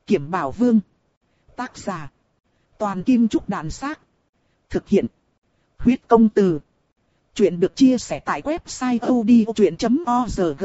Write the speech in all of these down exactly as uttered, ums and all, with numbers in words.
Kiểm Bảo Vương. Tác giả. Toàn Kim Trúc Đàn Xác. Thực hiện. Huyết Công Từ. Chuyện được chia sẻ tại website odchuyện chấm org.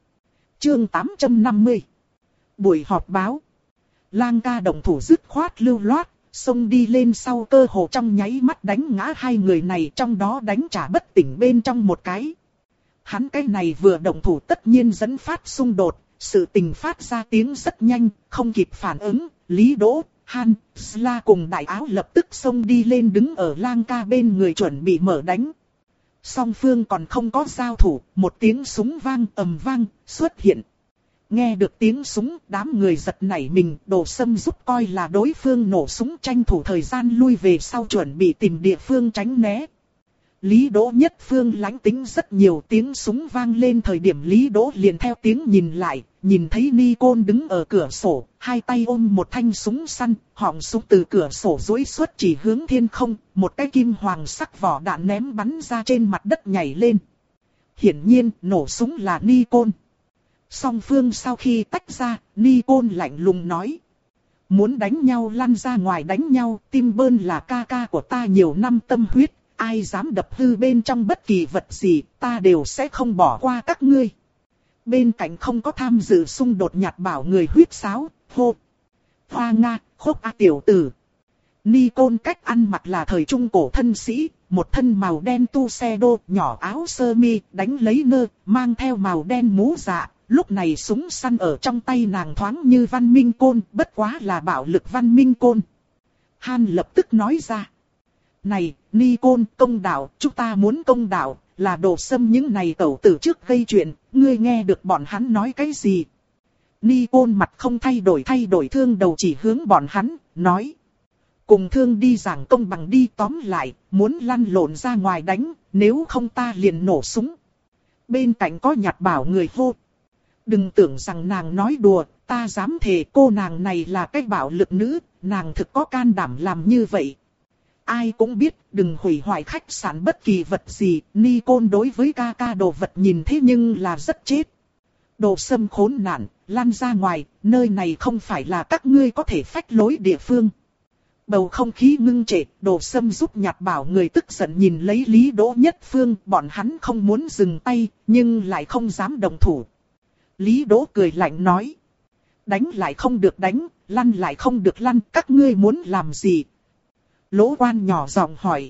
Chương tám trăm năm mươi. Buổi họp báo. Lang ca động thủ dứt khoát lưu loát, xông đi lên sau cơ hồ trong nháy mắt đánh ngã hai người này, trong đó đánh trả bất tỉnh bên trong một cái. Hắn cái này vừa động thủ tất nhiên dẫn phát xung đột, sự tình phát ra tiếng rất nhanh, không kịp phản ứng, Lý Đỗ, Han, Sla cùng đại áo lập tức xông đi lên đứng ở Lang ca bên người chuẩn bị mở đánh. Song phương còn không có giao thủ, một tiếng súng vang ầm vang xuất hiện. Nghe được tiếng súng, đám người giật nảy mình, Đồ Sâm giúp coi là đối phương nổ súng, tranh thủ thời gian lui về sau chuẩn bị tìm địa phương tránh né. Lý Đỗ nhất phương lãnh tính rất nhiều, tiếng súng vang lên thời điểm Lý Đỗ liền theo tiếng nhìn lại, nhìn thấy Ni Côn đứng ở cửa sổ, hai tay ôm một thanh súng săn, họng súng từ cửa sổ duỗi xuất chỉ hướng thiên không, một cái kim hoàng sắc vỏ đạn ném bắn ra trên mặt đất nhảy lên. Hiển nhiên, nổ súng là Ni Côn. Song phương sau khi tách ra, Ni Côn lạnh lùng nói: muốn đánh nhau lăn ra ngoài đánh nhau, Tim Bơn là ca ca của ta nhiều năm tâm huyết, ai dám đập hư bên trong bất kỳ vật gì, ta đều sẽ không bỏ qua các ngươi. Bên cạnh không có tham dự xung đột nhạt bảo người huýt sáo, hô: Hoa Nga, khốc a tiểu tử. Ni Côn cách ăn mặc là thời trung cổ thân sĩ, một thân màu đen tu xe đô, nhỏ áo sơ mi, đánh lấy nơ, mang theo màu đen mũ dạ. Lúc này súng săn ở trong tay nàng thoáng như văn minh côn, bất quá là bạo lực văn minh côn. Han lập tức nói ra: này, Ni Côn, công đạo, chúng ta muốn công đạo, là Đồ Sâm những này tẩu tử trước gây chuyện, ngươi nghe được bọn hắn nói cái gì? Ni Côn mặt không thay đổi thay đổi thương đầu chỉ hướng bọn hắn, nói: cùng thương đi giảng công bằng đi, tóm lại, muốn lăn lộn ra ngoài đánh, nếu không ta liền nổ súng. Bên cạnh có nhạt bảo người hô: đừng tưởng rằng nàng nói đùa, ta dám thề cô nàng này là cái bạo lực nữ, nàng thực có can đảm làm như vậy. Ai cũng biết, đừng hủy hoại khách sạn bất kỳ vật gì, Ni Côn đối với ca ca đồ vật nhìn thế nhưng là rất chết. Đồ Sâm khốn nạn, lăn ra ngoài, nơi này không phải là các ngươi có thể phách lối địa phương. Bầu không khí ngưng trệ, Đồ Sâm giúp nhạt bảo người tức giận nhìn lấy Lý Đỗ nhất phương, bọn hắn không muốn dừng tay, nhưng lại không dám đồng thủ. Lý Đỗ cười lạnh nói: đánh lại không được đánh, lăn lại không được lăn, các ngươi muốn làm gì? Lỗ Quan nhỏ giọng hỏi: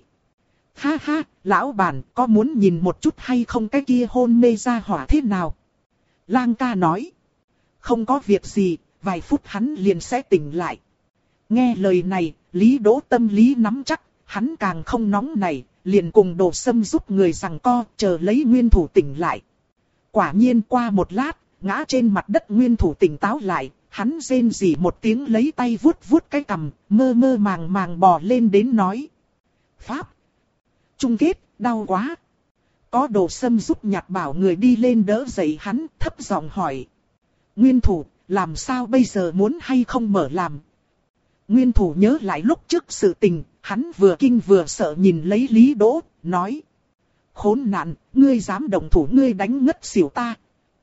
ha ha, lão bản, có muốn nhìn một chút hay không cái kia hôn mê ra hỏa thế nào? Lang ca nói: không có việc gì, vài phút hắn liền sẽ tỉnh lại. Nghe lời này, Lý Đỗ tâm lý nắm chắc, hắn càng không nóng nảy, liền cùng Đồ Sâm giúp người giằng co, chờ lấy nguyên thủ tỉnh lại. Quả nhiên qua một lát, ngã trên mặt đất nguyên thủ tỉnh táo lại, hắn rên rỉ một tiếng lấy tay vuốt vuốt cái cằm, mơ mơ màng màng bò lên đến nói: Pháp! Chung kết, đau quá! Có Đồ Sâm giúp nhạt bảo người đi lên đỡ dậy hắn, thấp giọng hỏi: nguyên thủ, làm sao bây giờ, muốn hay không mở làm? Nguyên thủ nhớ lại lúc trước sự tình, hắn vừa kinh vừa sợ nhìn lấy Lý Đỗ, nói: khốn nạn, ngươi dám động thủ, ngươi đánh ngất xỉu ta.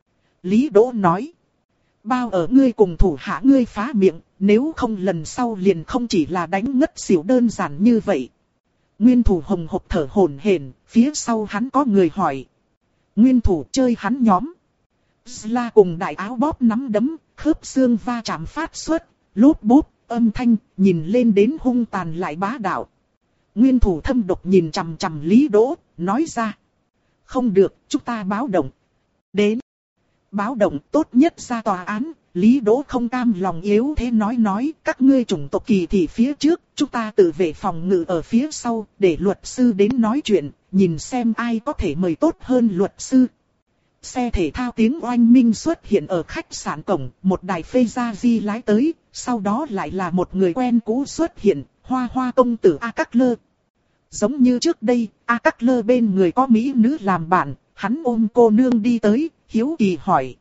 Lý Đỗ nói: bao ở ngươi cùng thủ hạ ngươi phá miệng, nếu không lần sau liền không chỉ là đánh ngất xỉu đơn giản như vậy. Nguyên thủ hồng hộc thở hổn hển, phía sau hắn có người hỏi: nguyên thủ chơi hắn nhóm? Sla cùng đại áo bóp nắm đấm, khớp xương va chạm phát xuất, lốp bốp, âm thanh, nhìn lên đến hung tàn lại bá đạo. Nguyên thủ thâm độc nhìn chằm chằm Lý Đỗ, nói ra: không được, chúng ta báo động. Đến. Báo động, tốt nhất ra tòa án. Lý Đỗ không cam lòng yếu thế nói nói, các ngươi chủng tộc kỳ thị phía trước, chúng ta tự vệ phòng ngự ở phía sau, để luật sư đến nói chuyện, nhìn xem ai có thể mời tốt hơn luật sư. Xe thể thao tiếng oanh minh xuất hiện ở khách sạn cổng, một đài phê gia di lái tới, sau đó lại là một người quen cũ xuất hiện, Hoa Hoa công tử A Cắc Lơ. Giống như trước đây, A Cắc Lơ bên người có mỹ nữ làm bạn, hắn ôm cô nương đi tới, hiếu kỳ hỏi: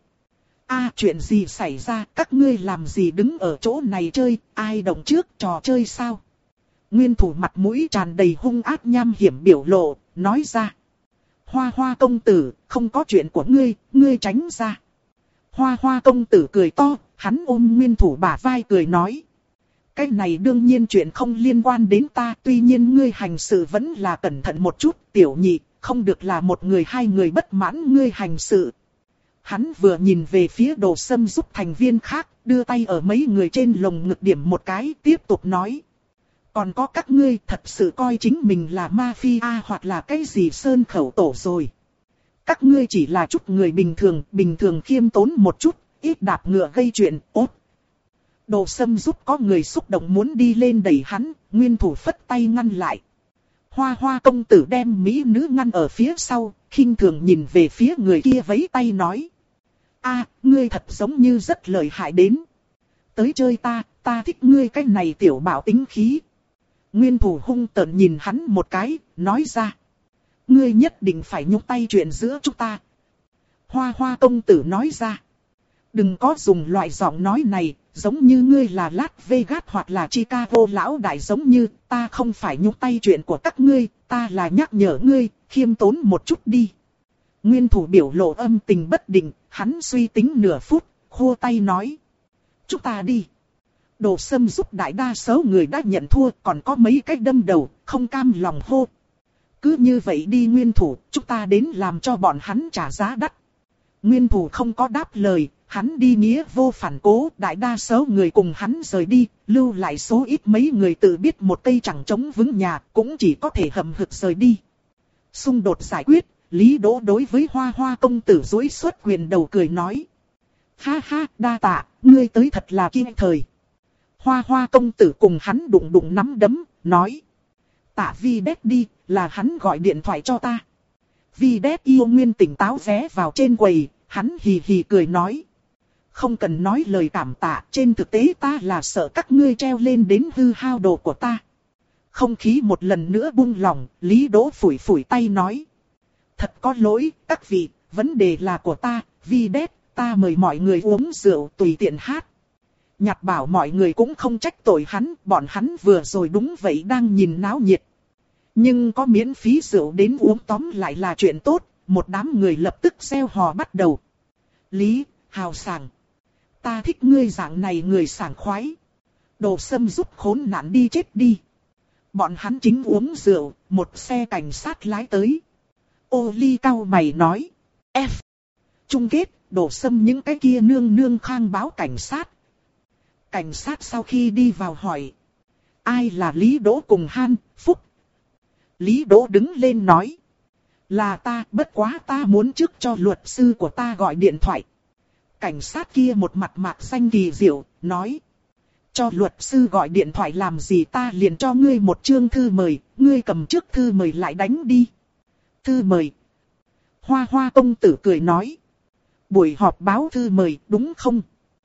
a chuyện gì xảy ra, các ngươi làm gì đứng ở chỗ này chơi, ai động trước, trò chơi sao? Nguyên thủ mặt mũi tràn đầy hung ác nham hiểm biểu lộ, nói ra: Hoa Hoa công tử, không có chuyện của ngươi, ngươi tránh ra. Hoa Hoa công tử cười to, hắn ôm Nguyên Thủ bả vai cười nói. Cái này đương nhiên chuyện không liên quan đến ta, tuy nhiên ngươi hành sự vẫn là cẩn thận một chút, tiểu nhị, không được là một người hai người bất mãn ngươi hành sự. Hắn vừa nhìn về phía Đồ Sâm giúp thành viên khác, đưa tay ở mấy người trên lồng ngực điểm một cái, tiếp tục nói. Còn có các ngươi thật sự coi chính mình là mafia hoặc là cái gì sơn khẩu tổ rồi. Các ngươi chỉ là chút người bình thường, bình thường khiêm tốn một chút, ít đạp ngựa gây chuyện, ốt. Đồ Sâm giúp có người xúc động muốn đi lên đẩy hắn, Nguyên Thủ phất tay ngăn lại. Hoa Hoa công tử đem mỹ nữ ngăn ở phía sau, khinh thường nhìn về phía người kia vẫy tay nói. A, ngươi thật giống như rất lợi hại đến. Tới chơi ta, ta thích ngươi cái này tiểu bảo tính khí. Nguyên Thủ hung tợn nhìn hắn một cái, nói ra. Ngươi nhất định phải nhúc tay chuyện giữa chúng ta. Hoa Hoa công tử nói ra. Đừng có dùng loại giọng nói này, giống như ngươi là Las Vegas hoặc là Chicago lão đại giống như, ta không phải nhúc tay chuyện của các ngươi, ta là nhắc nhở ngươi, khiêm tốn một chút đi. Nguyên Thủ biểu lộ âm tình bất định, hắn suy tính nửa phút, khô tay nói. Chúng ta đi. Đồ Sâm giúp đại đa số người đã nhận thua, còn có mấy cái đâm đầu, không cam lòng hô. Cứ như vậy đi Nguyên Thủ, chúng ta đến làm cho bọn hắn trả giá đắt. Nguyên Thủ không có đáp lời, hắn đi nghĩa vô phản cố, đại đa số người cùng hắn rời đi, lưu lại số ít mấy người tự biết một cây chẳng chống vững nhà, cũng chỉ có thể hậm hực rời đi. Xung đột giải quyết, Lý Đỗ đối với Hoa Hoa công tử duỗi xuất quyền đầu cười nói. Ha ha, đa tạ, ngươi tới thật là kịp thời. Hoa Hoa công tử cùng hắn đụng đụng nắm đấm, nói. Tạ Vi Đét đi, là hắn gọi điện thoại cho ta. Vi Đét yêu Nguyên tỉnh táo vé vào trên quầy, hắn hì hì cười nói. Không cần nói lời cảm tạ, trên thực tế ta là sợ các ngươi treo lên đến hư hao đồ của ta. Không khí một lần nữa buông lỏng, Lý Đỗ phủi phủi tay nói. Thật có lỗi, các vị, vấn đề là của ta, Vi Đét, ta mời mọi người uống rượu tùy tiện hát. Nhặt bảo mọi người cũng không trách tội hắn, bọn hắn vừa rồi đúng vậy đang nhìn náo nhiệt. Nhưng có miễn phí rượu đến uống tóm lại là chuyện tốt, một đám người lập tức reo hò bắt đầu. Lý, hào sảng. Ta thích ngươi dạng này người sảng khoái. Đồ Sâm giúp khốn nạn đi chết đi. Bọn hắn chính uống rượu, một xe cảnh sát lái tới. Ô Ly cau mày nói. F. Chung kết, Đồ Sâm những cái kia nương nương khang báo cảnh sát. Cảnh sát sau khi đi vào hỏi. Ai là Lý Đỗ cùng Han, Phúc? Lý Đỗ đứng lên nói. Là ta, bất quá ta muốn trước cho luật sư của ta gọi điện thoại. Cảnh sát kia một mặt mạc xanh kỳ diệu, nói. Cho luật sư gọi điện thoại làm gì, ta liền cho ngươi một chương thư mời, ngươi cầm trước thư mời lại đánh đi. Thư mời. Hoa Hoa công tử cười nói. Buổi họp báo thư mời, đúng không?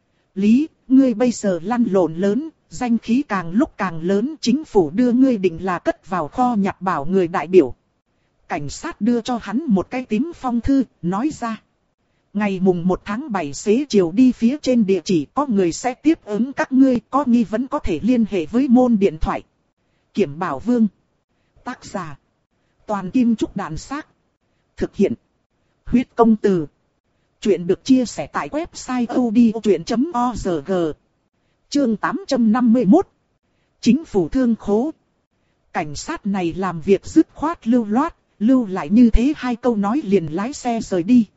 Lý, ngươi bây giờ lăn lộn lớn, danh khí càng lúc càng lớn, chính phủ đưa ngươi định là cất vào kho nhặt bảo người đại biểu. Cảnh sát đưa cho hắn một cái tím phong thư, nói ra. Ngày mùng một tháng bảy xế chiều đi phía trên địa chỉ, có người sẽ tiếp ứng các ngươi, có nghi vấn có thể liên hệ với môn điện thoại. Kiểm Bảo Vương. Tác giả. Toàn Kim Trúc Đạn Xác. Thực hiện. Huyết Công Từ. Chuyện được chia sẻ tại website odchuyện chấm org. Chương tám trăm năm mươi mốt. Chính phủ thương khố. Cảnh sát này làm việc dứt khoát lưu loát, lưu lại như thế hai câu nói liền lái xe rời đi.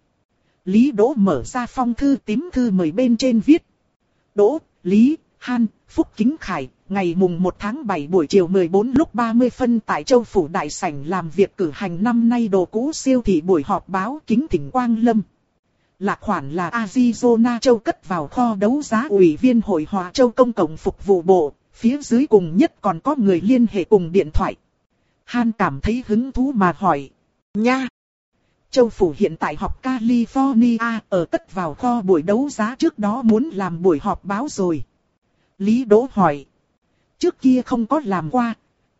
Lý Đỗ mở ra phong thư tím thư mời bên trên viết. Đỗ, Lý, Han, Phúc Kính Khải, ngày mùng một tháng bảy buổi chiều mười bốn lúc ba mươi phân tại Châu Phủ Đại Sảnh làm việc cử hành năm nay đồ cũ siêu thị buổi họp báo kính thỉnh Quang Lâm. Lạc khoản là Arizona Châu cất vào kho đấu giá ủy viên hội Hòa Châu Công cộng phục vụ bộ, phía dưới cùng nhất còn có người liên hệ cùng điện thoại. Han cảm thấy hứng thú mà hỏi. Nha! Châu Phủ hiện tại học California ở cất vào kho buổi đấu giá trước đó muốn làm buổi họp báo rồi. Lý Đỗ hỏi. Trước kia không có làm qua.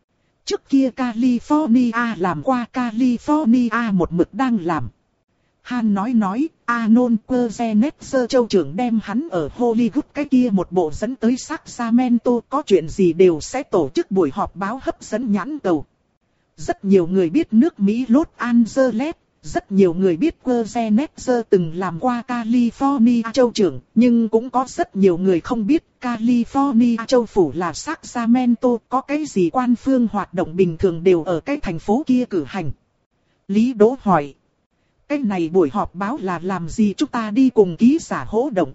Trước kia California làm qua, California một mực đang làm. Han nói nói, Anon Querzenetzer châu trưởng đem hắn ở Hollywood cái kia một bộ dẫn tới Sacramento, có chuyện gì đều sẽ tổ chức buổi họp báo hấp dẫn nhãn cầu. Rất nhiều người biết nước Mỹ Los Angeles, Rất nhiều người biết Schwarzenegger từng làm qua California châu trưởng, nhưng cũng có rất nhiều người không biết California châu phủ là Sacramento, có cái gì quan phương hoạt động bình thường đều ở cái thành phố kia cử hành. Lý Đỗ hỏi, cái này buổi họp báo là làm gì, chúng ta đi cùng ký giả hỗ động?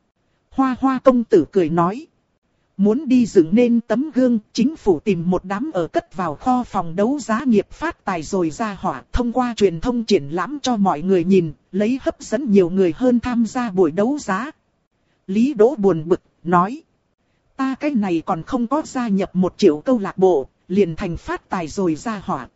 Hoa Hoa công tử cười nói, muốn đi dựng nên tấm gương, chính phủ tìm một đám ở cất vào kho phòng đấu giá nghiệp phát tài rồi ra hỏa, thông qua truyền thông triển lãm cho mọi người nhìn, lấy hấp dẫn nhiều người hơn tham gia buổi đấu giá. Lý Đỗ buồn bực, nói, ta cái này còn không có gia nhập một triệu câu lạc bộ, liền thành phát tài rồi ra hỏa.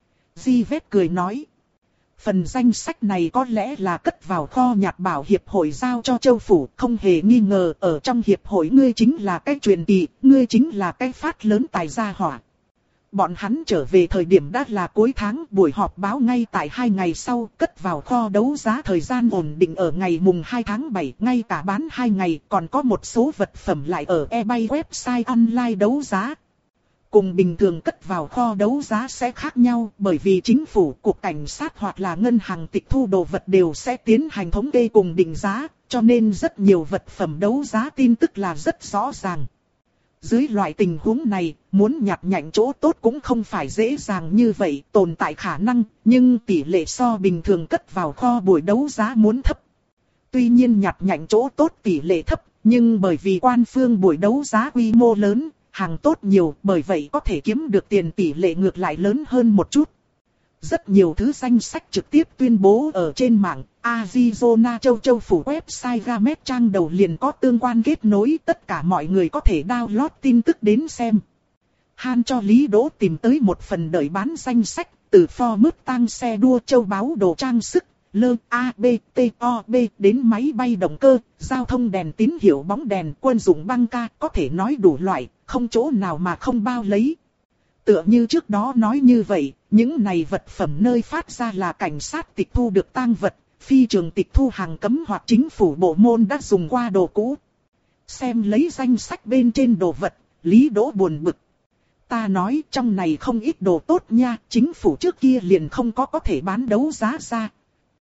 Di Vết cười nói, phần danh sách này có lẽ là cất vào kho nhạc bảo hiệp hội giao cho châu phủ, không hề nghi ngờ ở trong hiệp hội ngươi chính là cái truyền kỳ, ngươi chính là cái phát lớn tài gia hỏa. Bọn hắn trở về thời điểm đã là cuối tháng, buổi họp báo ngay tại hai ngày sau, cất vào kho đấu giá thời gian ổn định ở ngày mùng hai tháng bảy, ngay cả bán hai ngày, còn có một số vật phẩm lại ở eBay website online đấu giá. Cùng bình thường cất vào kho đấu giá sẽ khác nhau, bởi vì chính phủ, cục cảnh sát hoặc là ngân hàng tịch thu đồ vật đều sẽ tiến hành thống kê cùng định giá, cho nên rất nhiều vật phẩm đấu giá tin tức là rất rõ ràng. Dưới loại tình huống này, muốn nhặt nhạnh chỗ tốt cũng không phải dễ dàng như vậy, tồn tại khả năng, nhưng tỷ lệ so bình thường cất vào kho buổi đấu giá muốn thấp. Tuy nhiên nhặt nhạnh chỗ tốt tỷ lệ thấp, nhưng bởi vì quan phương buổi đấu giá quy mô lớn, hàng tốt nhiều, bởi vậy có thể kiếm được tiền tỷ lệ ngược lại lớn hơn một chút. Rất nhiều thứ danh sách trực tiếp tuyên bố ở trên mạng, Arizona châu châu phủ website Gamet trang đầu liền có tương quan kết nối, tất cả mọi người có thể download tin tức đến xem. Han cho Lý Đỗ tìm tới một phần đợi bán danh sách, từ Ford Mustang xe đua châu báu đồ trang sức, lơ A B T O B đến máy bay động cơ, giao thông đèn tín hiệu bóng đèn, quân dụng băng ca, có thể nói đủ loại, không chỗ nào mà không bao lấy. Tựa như trước đó nói như vậy, những này vật phẩm nơi phát ra là cảnh sát tịch thu được tang vật, phi trường tịch thu hàng cấm hoặc chính phủ bộ môn đã dùng qua đồ cũ. Xem lấy danh sách bên trên đồ vật, Lý Đỗ buồn bực. Ta nói trong này không ít đồ tốt nha, chính phủ trước kia liền không có có thể bán đấu giá ra.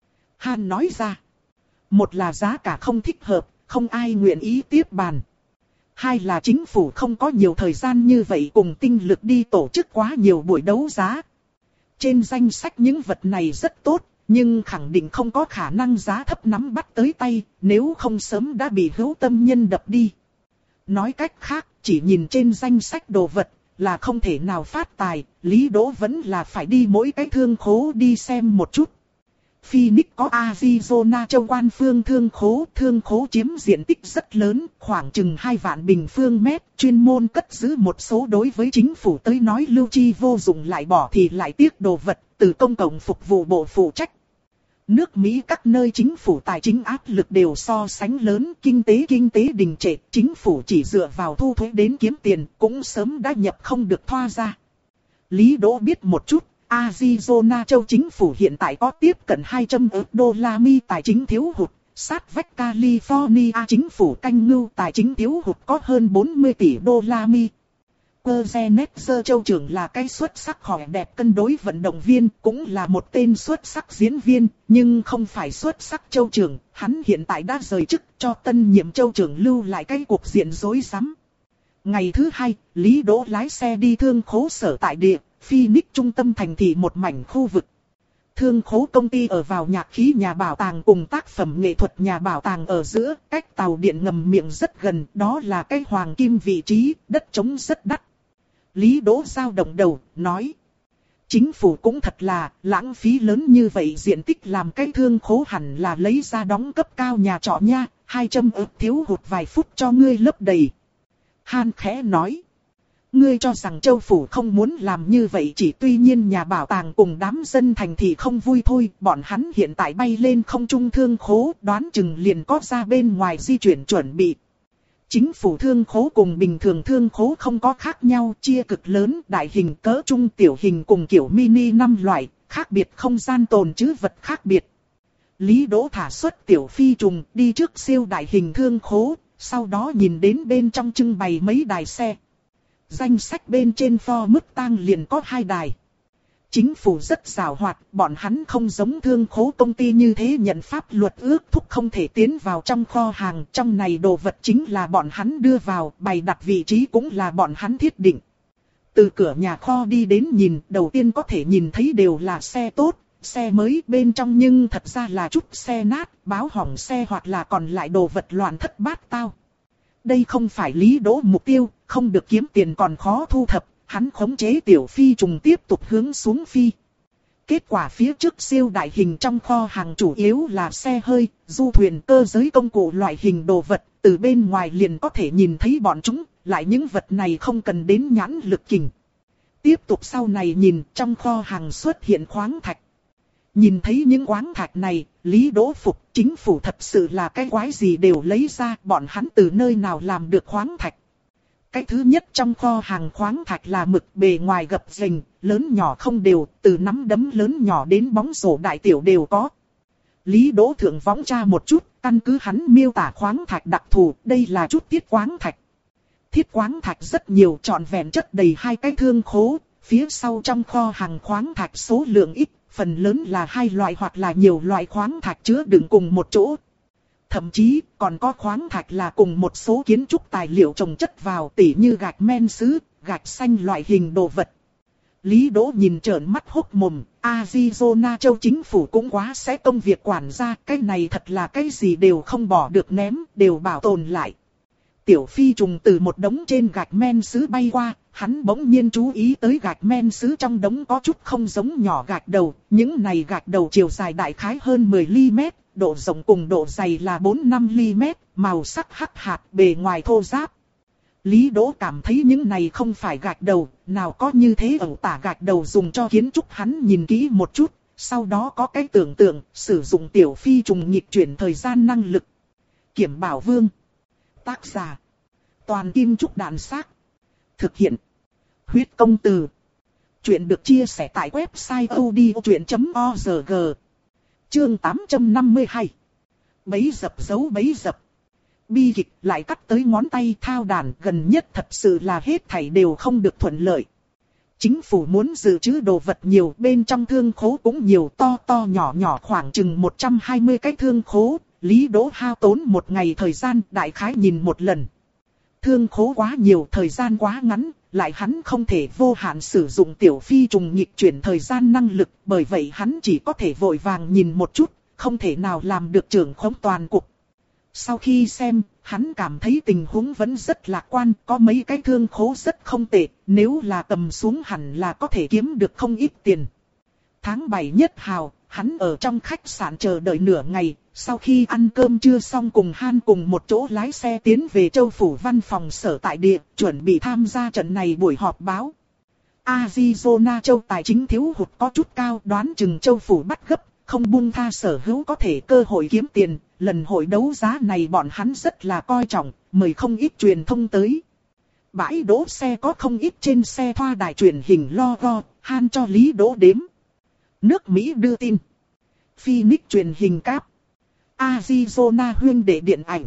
Han nói ra, một là giá cả không thích hợp, không ai nguyện ý tiếp bàn. Hai là chính phủ không có nhiều thời gian như vậy cùng tinh lực đi tổ chức quá nhiều buổi đấu giá. Trên danh sách những vật này rất tốt, nhưng khẳng định không có khả năng giá thấp nắm bắt tới tay, nếu không sớm đã bị hữu tâm nhân đập đi. Nói cách khác, chỉ nhìn trên danh sách đồ vật là không thể nào phát tài, Lý Đỗ vẫn là phải đi mỗi cái thương khố đi xem một chút. Phoenix có Arizona châu quan phương thương khố, thương khố chiếm diện tích rất lớn, khoảng chừng hai vạn bình phương mét, chuyên môn cất giữ một số đối với chính phủ tới nói lưu chi vô dụng lại bỏ thì lại tiếc đồ vật, từ công cộng phục vụ bộ phụ trách. Nước Mỹ các nơi chính phủ tài chính áp lực đều so sánh lớn, kinh tế kinh tế đình trệ, chính phủ chỉ dựa vào thu thuế đến kiếm tiền, cũng sớm đã nhập không được thoa ra. Lý Đỗ biết một chút. Arizona châu chính phủ hiện tại có tiếp cận hai trăm ức đô la Mi tài chính thiếu hụt, sát vách California chính phủ canh ngưu tài chính thiếu hụt có hơn bốn mươi tỷ đô la Mi. Schwarzenegger châu trưởng là cái xuất sắc khỏe đẹp cân đối vận động viên, cũng là một tên xuất sắc diễn viên, nhưng không phải xuất sắc châu trưởng, hắn hiện tại đã rời chức cho tân nhiệm châu trưởng lưu lại cái cuộc diện rối rắm. Ngày thứ hai, Lý Đỗ lái xe đi thương khố sở tại địa. Phoenix trung tâm thành thị một mảnh khu vực. Thương khố công ty ở vào nhạc khí nhà bảo tàng cùng tác phẩm nghệ thuật nhà bảo tàng ở giữa, cách tàu điện ngầm miệng rất gần, đó là cái hoàng kim vị trí, đất trống rất đắt. Lý Đỗ dao động đầu, nói. Chính phủ cũng thật là, lãng phí lớn như vậy diện tích làm cái thương khố hẳn là lấy ra đóng cấp cao nhà trọ nha, hai trăm ức thiếu hụt vài phút cho ngươi lấp đầy. Han khẽ nói. Ngươi cho rằng châu phủ không muốn làm như vậy chỉ tuy nhiên nhà bảo tàng cùng đám dân thành thị không vui thôi, bọn hắn hiện tại bay lên không trung thương khố, đoán chừng liền có ra bên ngoài di chuyển chuẩn bị. Chính phủ thương khố cùng bình thường thương khố không có khác nhau, chia cực lớn, đại hình, cỡ trung, tiểu hình cùng kiểu mini năm loại, khác biệt không gian tồn trữ vật khác biệt. Lý Đỗ thả xuất tiểu phi trùng đi trước siêu đại hình thương khố, sau đó nhìn đến bên trong trưng bày mấy đài xe. Danh sách bên trên Ford Mustang liền có hai đài. Chính phủ rất giàu hoạt, bọn hắn không giống thương khố công ty như thế nhận pháp luật ước thúc không thể tiến vào trong kho hàng. Trong này đồ vật chính là bọn hắn đưa vào, bày đặt vị trí cũng là bọn hắn thiết định. Từ cửa nhà kho đi đến nhìn, đầu tiên có thể nhìn thấy đều là xe tốt, xe mới bên trong nhưng thật ra là chút xe nát, báo hỏng xe hoặc là còn lại đồ vật loạn thất bát tao. Đây không phải Lý Đỗ mục tiêu, không được kiếm tiền còn khó thu thập. Hắn khống chế tiểu phi trùng tiếp tục hướng xuống phi. Kết quả phía trước siêu đại hình trong kho hàng chủ yếu là xe hơi, du thuyền, cơ giới công cụ loại hình đồ vật. Từ bên ngoài liền có thể nhìn thấy bọn chúng, lại những vật này không cần đến nhãn lực kình. Tiếp tục sau này nhìn, trong kho hàng xuất hiện khoáng thạch. Nhìn thấy những khoáng thạch này, Lý Đỗ phục, chính phủ thật sự là cái quái gì đều lấy ra, bọn hắn từ nơi nào làm được khoáng thạch. Cái thứ nhất trong kho hàng khoáng thạch là mực, bề ngoài gập ghềnh, lớn nhỏ không đều, từ nắm đấm lớn nhỏ đến bóng rổ đại tiểu đều có. Lý Đỗ thượng võng tra một chút, căn cứ hắn miêu tả khoáng thạch đặc thù, đây là chút thiết khoáng thạch. Thiết khoáng thạch rất nhiều, trọn vẹn chất đầy hai cái thương khố, phía sau trong kho hàng khoáng thạch số lượng ít, phần lớn là hai loại hoặc là nhiều loại khoáng thạch chứa đựng cùng một chỗ. Thậm chí còn có khoáng thạch là cùng một số kiến trúc tài liệu trồng chất vào, tỉ như gạch men sứ, gạch xanh loại hình đồ vật. Lý Đỗ nhìn trợn mắt hốc mồm, Arizona châu chính phủ cũng quá sẽ công việc quản gia, cái này thật là cái gì đều không bỏ được ném, đều bảo tồn lại. Tiểu phi trùng từ một đống trên gạch men sứ bay qua, hắn bỗng nhiên chú ý tới gạch men sứ trong đống có chút không giống nhỏ gạch đầu, những này gạch đầu chiều dài đại khái hơn mười mi-li-mét. Độ rộng cùng độ dày là bốn đến năm mi-li-mét, màu sắc hắc hạt, bề ngoài thô ráp. Lý Đỗ cảm thấy những này không phải gạch đầu, nào có như thế ẩu tả gạch đầu dùng cho kiến trúc. Hắn nhìn kỹ một chút, sau đó có cái tưởng tượng, sử dụng tiểu phi trùng nghịch chuyển thời gian năng lực. Kiểm Bảo Vương. Tác giả. Toàn Kim Trúc Đạn Xác. Thực hiện. Huyết Công Từ. Chuyện được chia sẻ tại website audiochuyện chấm org. Chương tám trăm năm mươi hai. Bấy dập giấu bấy dập. Bi kịch lại cắt tới ngón tay thao đàn, gần nhất thật sự là hết thảy đều không được thuận lợi. Chính phủ muốn dự trữ đồ vật nhiều, bên trong thương khố cũng nhiều, to to nhỏ nhỏ khoảng chừng một trăm hai mươi cái thương khố. Lý Đỗ hao tốn một ngày thời gian đại khái nhìn một lần. Thương khố quá nhiều, thời gian quá ngắn, lại hắn không thể vô hạn sử dụng tiểu phi trùng nghịch chuyển thời gian năng lực, bởi vậy hắn chỉ có thể vội vàng nhìn một chút, không thể nào làm được trưởng khống toàn cục. Sau khi xem, hắn cảm thấy tình huống vẫn rất lạc quan, có mấy cái thương khố rất không tệ, nếu là cầm xuống hẳn là có thể kiếm được không ít tiền. Tháng bảy nhất hào, hắn ở trong khách sạn chờ đợi nửa ngày, sau khi ăn cơm trưa xong cùng Han cùng một chỗ lái xe tiến về Châu Phủ văn phòng sở tại địa, chuẩn bị tham gia trận này buổi họp báo. Arizona châu tài chính thiếu hụt có chút cao, đoán chừng Châu Phủ bắt gấp, không buông tha sở hữu có thể cơ hội kiếm tiền. Lần hội đấu giá này bọn hắn rất là coi trọng, mời không ít truyền thông tới. Bãi đỗ xe có không ít trên xe thoa đài truyền hình logo, Han cho Lý Đỗ đếm. Nước Mỹ đưa tin. Phoenix truyền hình cáp. Arizona huyên đệ điện ảnh.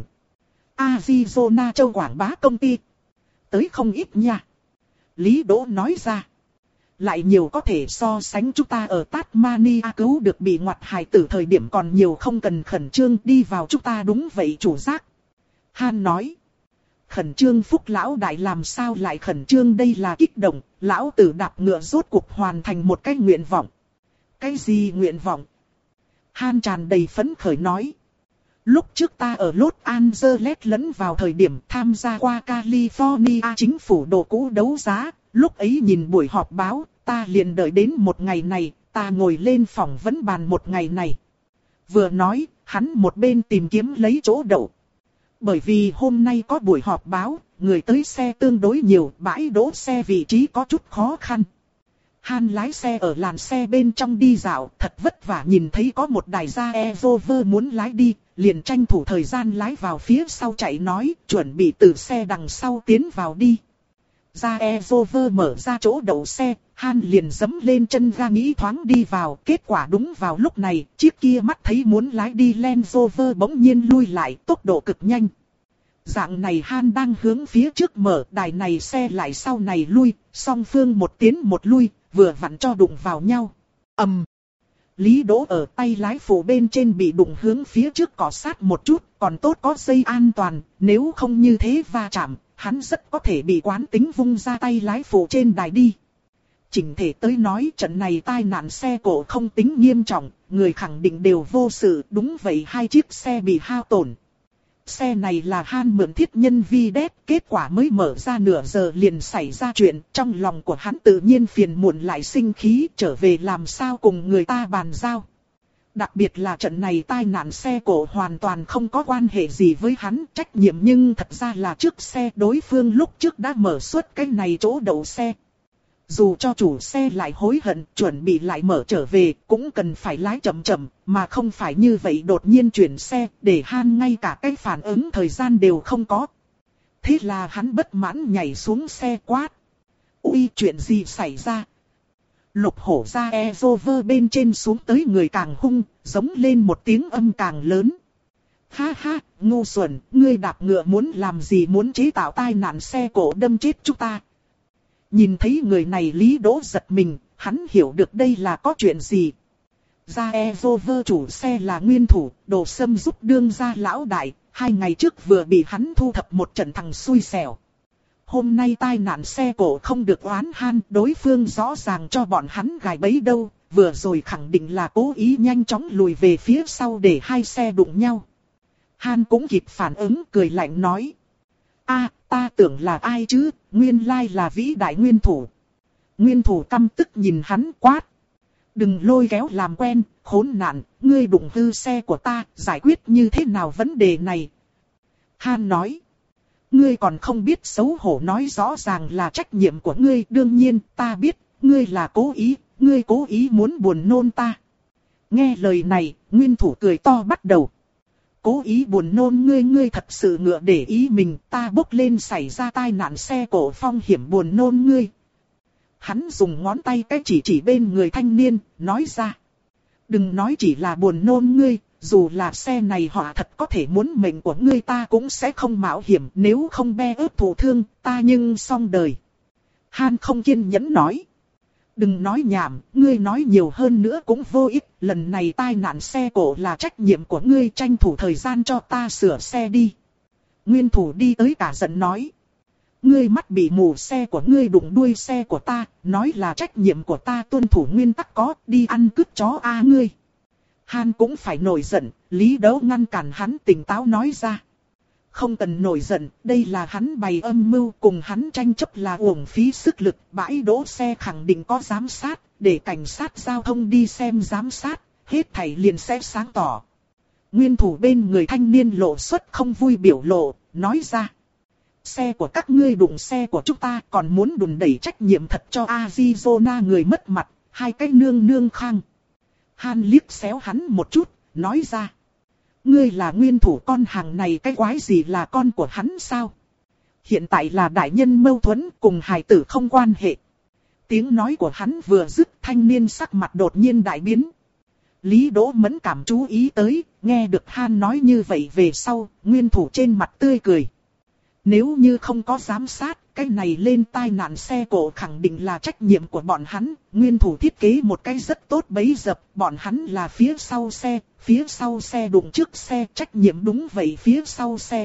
Arizona châu quảng bá công ty. Tới không ít nha. Lý Đỗ nói ra. Lại nhiều có thể so sánh chúng ta ở Tasmania cứu được bị ngoặt hài tử thời điểm còn nhiều, không cần khẩn trương, đi vào chúng ta đúng vậy chủ giác. Han nói. Khẩn trương Phúc lão đại làm sao lại khẩn trương, đây là kích động, lão tử đạp ngựa rốt cuộc hoàn thành một cái nguyện vọng. Cái gì nguyện vọng? Han tràn đầy phấn khởi nói. Lúc trước ta ở Los Angeles lẫn vào thời điểm tham gia qua California chính phủ đồ cũ đấu giá, lúc ấy nhìn buổi họp báo, ta liền đợi đến một ngày này, ta ngồi lên phỏng vấn bàn một ngày này. Vừa nói, hắn một bên tìm kiếm lấy chỗ đậu. Bởi vì hôm nay có buổi họp báo, người tới xe tương đối nhiều, bãi đỗ xe vị trí có chút khó khăn. Han lái xe ở làn xe bên trong đi dạo, thật vất vả nhìn thấy có một đài Range Rover muốn lái đi, liền tranh thủ thời gian lái vào phía sau chạy nói, chuẩn bị từ xe đằng sau tiến vào đi. Range Rover mở ra chỗ đậu xe, Han liền giẫm lên chân ga nghĩ thoáng đi vào, kết quả đúng vào lúc này, chiếc kia mắt thấy muốn lái đi Land Rover bỗng nhiên lui lại, tốc độ cực nhanh. Dạng này Han đang hướng phía trước mở, đài này xe lại sau này lui, song phương một tiến một lui, vừa vặn cho đụng vào nhau. Ầm. Lý Đỗ ở tay lái phụ bên trên bị đụng hướng phía trước cọ sát một chút, còn tốt có dây an toàn, nếu không như thế va chạm, hắn rất có thể bị quán tính vung ra tay lái phụ trên đài đi. Chỉnh thể tới nói trận này tai nạn xe cộ không tính nghiêm trọng, người khẳng định đều vô sự, đúng vậy hai chiếc xe bị hao tổn. Xe này là Han mượn thiết nhân vi đét, kết quả mới mở ra nửa giờ liền xảy ra chuyện, trong lòng của hắn tự nhiên phiền muộn lại sinh khí, trở về làm sao cùng người ta bàn giao. Đặc biệt là trận này tai nạn xe cộ hoàn toàn không có quan hệ gì với hắn, trách nhiệm nhưng thật ra là trước xe đối phương lúc trước đã mở suốt cái này chỗ đậu xe. Dù cho chủ xe lại hối hận, chuẩn bị lại mở trở về, cũng cần phải lái chậm chậm, mà không phải như vậy đột nhiên chuyển xe, để Han ngay cả cái phản ứng thời gian đều không có. Thế là hắn bất mãn nhảy xuống xe quát. Ui, chuyện gì xảy ra? Lục hổ ra e-rover bên trên xuống tới người càng hung, giống lên một tiếng âm càng lớn. Ha ha, ngu xuẩn, ngươi đạp ngựa muốn làm gì, muốn chế tạo tai nạn xe cộ đâm chết chúng ta. Nhìn thấy người này Lý Đỗ giật mình, hắn hiểu được đây là có chuyện gì. Ra e-rover chủ xe là nguyên thủ, Đồ Sâm giúp đương gia lão đại, hai ngày trước vừa bị hắn thu thập một trận thằng xui xẻo. Hôm nay tai nạn xe cộ không được oán Han, đối phương rõ ràng cho bọn hắn gài bẫy đâu, vừa rồi khẳng định là cố ý nhanh chóng lùi về phía sau để hai xe đụng nhau. Han cũng kịp phản ứng, cười lạnh nói. A, ta tưởng là ai chứ, nguyên lai là vĩ đại nguyên thủ. Nguyên thủ căm tức nhìn hắn quát. Đừng lôi kéo làm quen, khốn nạn, ngươi đụng hư xe của ta, giải quyết như thế nào vấn đề này. Han nói. Ngươi còn không biết xấu hổ, nói rõ ràng là trách nhiệm của ngươi, đương nhiên ta biết, ngươi là cố ý, ngươi cố ý muốn buồn nôn ta. Nghe lời này, nguyên thủ cười to bắt đầu. Cố ý buồn nôn ngươi, ngươi thật sự ngựa để ý mình, ta bốc lên xảy ra tai nạn xe cộ phong hiểm buồn nôn ngươi. Hắn dùng ngón tay cái chỉ chỉ bên người thanh niên, nói ra. Đừng nói chỉ là buồn nôn ngươi, dù là xe này họ thật có thể muốn mệnh của ngươi ta cũng sẽ không mạo hiểm, nếu không be ớt thụ thương, ta nhưng xong đời. Han không kiên nhẫn nói. Đừng nói nhảm, ngươi nói nhiều hơn nữa cũng vô ích, lần này tai nạn xe cộ là trách nhiệm của ngươi, tranh thủ thời gian cho ta sửa xe đi. Nguyên thủ đi tới cả giận nói. Ngươi mắt bị mù, xe của ngươi đụng đuôi xe của ta, nói là trách nhiệm của ta, tuân thủ nguyên tắc có, đi ăn cướp chó a ngươi. Han cũng phải nổi giận, Lý Đỗ ngăn cản hắn tỉnh táo nói ra. Không cần nổi giận, đây là hắn bày âm mưu, cùng hắn tranh chấp là uổng phí sức lực, bãi đỗ xe khẳng định có giám sát, để cảnh sát giao thông đi xem giám sát, hết thảy liền sẽ sáng tỏ. Nguyên thủ bên người thanh niên lộ xuất không vui biểu lộ, nói ra. Xe của các ngươi đụng xe của chúng ta, còn muốn đùn đẩy trách nhiệm thật cho Arizona người mất mặt, hai cái nương nương khang. Han liếc xéo hắn một chút, nói ra. Ngươi là nguyên thủ, con hàng này cái quái gì là con của hắn sao? Hiện tại là đại nhân mâu thuẫn, cùng hài tử không quan hệ. Tiếng nói của hắn vừa dứt, thanh niên sắc mặt đột nhiên đại biến. Lý Đỗ mẫn cảm chú ý tới, nghe được Han nói như vậy về sau, nguyên thủ trên mặt tươi cười. Nếu như không có giám sát, cái này lên tai nạn xe cộ khẳng định là trách nhiệm của bọn hắn. Nguyên thủ thiết kế một cái rất tốt bẫy dập, bọn hắn là phía sau xe, phía sau xe đụng trước xe, trách nhiệm đúng vậy phía sau xe.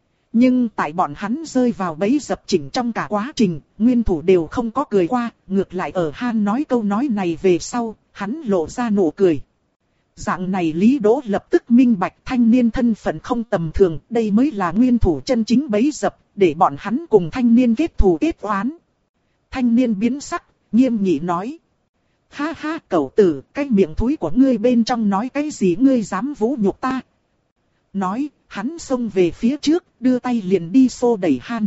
Nhưng tại bọn hắn rơi vào bẫy dập chỉnh trong cả quá trình, nguyên thủ đều không có cười qua, ngược lại ở Han nói câu nói này về sau, hắn lộ ra nụ cười. Dạng này Lý Đỗ lập tức minh bạch thanh niên thân phận không tầm thường, đây mới là nguyên thủ chân chính bẫy dập, để bọn hắn cùng thanh niên kết thù kết oán. Thanh niên biến sắc, nghiêm nghị nói. Ha ha, cẩu tử, cái miệng thúi của ngươi bên trong nói cái gì, ngươi dám vũ nhục ta. Nói, hắn xông về phía trước, đưa tay liền đi xô đẩy Han.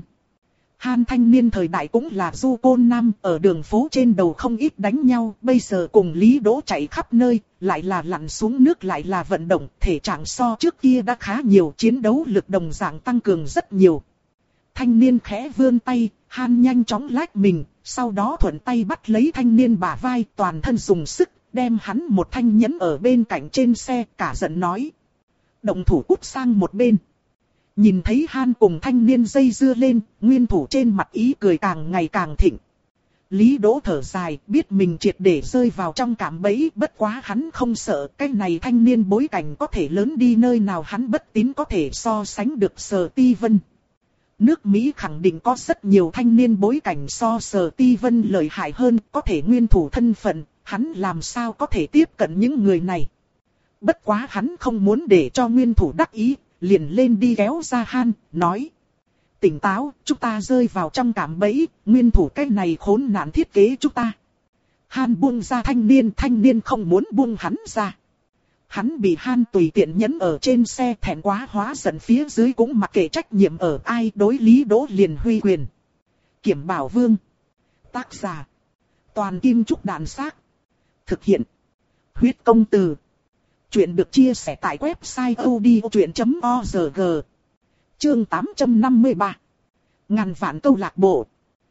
Han thanh niên thời đại cũng là du côn nam, ở đường phố trên đầu không ít đánh nhau, bây giờ cùng Lý Đỗ chạy khắp nơi, lại là lặn xuống nước lại là vận động, thể trạng so trước kia đã khá nhiều, chiến đấu lực đồng dạng tăng cường rất nhiều. Thanh niên khẽ vươn tay, Han nhanh chóng lách mình, sau đó thuận tay bắt lấy thanh niên bả vai, toàn thân dùng sức, đem hắn một thanh nhấn ở bên cạnh trên xe, cả giận nói. Động thủ cút sang một bên. Nhìn thấy Han cùng thanh niên dây dưa lên, nguyên thủ trên mặt ý cười càng ngày càng thịnh. Lý Đỗ thở dài, biết mình triệt để rơi vào trong cạm bẫy, bất quá hắn không sợ, cái này thanh niên bối cảnh có thể lớn đi nơi nào hắn bất tín có thể so sánh được Sở Ti Vân. Nước Mỹ khẳng định có rất nhiều thanh niên bối cảnh so Sở Ti Vân lợi hại hơn, có thể nguyên thủ thân phận, hắn làm sao có thể tiếp cận những người này. Bất quá hắn không muốn để cho nguyên thủ đắc ý, liền lên đi kéo ra Han, nói. Tỉnh táo, chúng ta rơi vào trong cạm bẫy, nguyên thủ cái này khốn nạn thiết kế chúng ta. Han buông ra thanh niên, thanh niên không muốn buông hắn ra. Hắn bị Han tùy tiện nhấn ở trên xe, thẹn quá hóa giận, phía dưới cũng mặc kệ trách nhiệm ở ai, đối Lý Đỗ liền huy quyền. Kiểm Bảo Vương. Tác giả. Toàn Kim Trúc Đàn Xác. Thực hiện. Huyết Công Từ. Chuyện được chia sẻ tại website odchuyện chấm org. Chương tám trăm năm mươi ba. Ngàn vạn câu lạc bộ.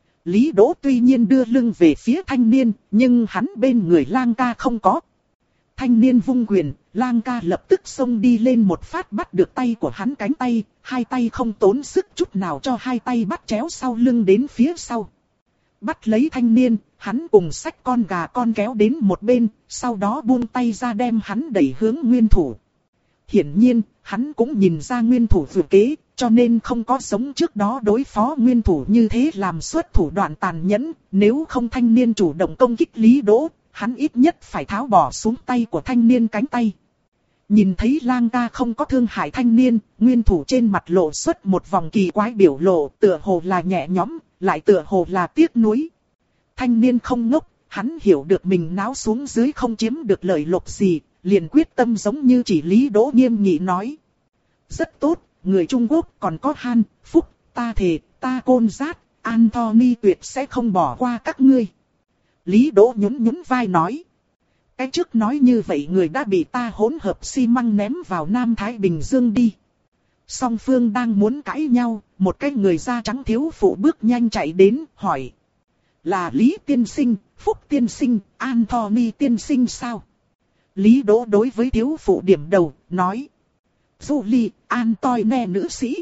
Lý Đỗ tuy nhiên đưa lưng về phía thanh niên, nhưng hắn bên người Lang Ca không có. Thanh niên vung quyền, Lang Ca lập tức xông đi lên một phát bắt được tay của hắn cánh tay, hai tay không tốn sức chút nào cho hai tay bắt chéo sau lưng đến phía sau. Bắt lấy thanh niên, hắn cùng xách con gà con kéo đến một bên, sau đó buông tay ra đem hắn đẩy hướng nguyên thủ. Hiển nhiên, hắn cũng nhìn ra nguyên thủ dự kế, cho nên không có giống trước đó đối phó nguyên thủ như thế làm xuất thủ đoạn tàn nhẫn, nếu không thanh niên chủ động công kích Lý Đỗ, hắn ít nhất phải tháo bỏ xuống tay của thanh niên cánh tay. Nhìn thấy Lang Ca không có thương hại thanh niên, nguyên thủ trên mặt lộ xuất một vòng kỳ quái biểu lộ, tựa hồ là nhẹ nhõm, lại tựa hồ là tiếc nuối. Thanh niên không ngốc, hắn hiểu được mình náo xuống dưới không chiếm được lợi lộc gì, liền quyết tâm giống như chỉ Lý Đỗ nghiêm nghị nói. Rất tốt, người Trung Quốc còn có Han, Phúc, ta thề, ta Côn Giác, Anthony tuyệt sẽ không bỏ qua các ngươi. Lý Đỗ nhún nhún vai nói. Cái trước nói như vậy người đã bị ta hỗn hợp xi măng ném vào Nam Thái Bình Dương đi. Song phương đang muốn cãi nhau, một cái người da trắng thiếu phụ bước nhanh chạy đến, hỏi. Là Lý tiên sinh, Phúc tiên sinh, Anthony tiên sinh sao? Lý Đỗ đối với thiếu phụ điểm đầu, nói. Julie, Antoine nữ sĩ.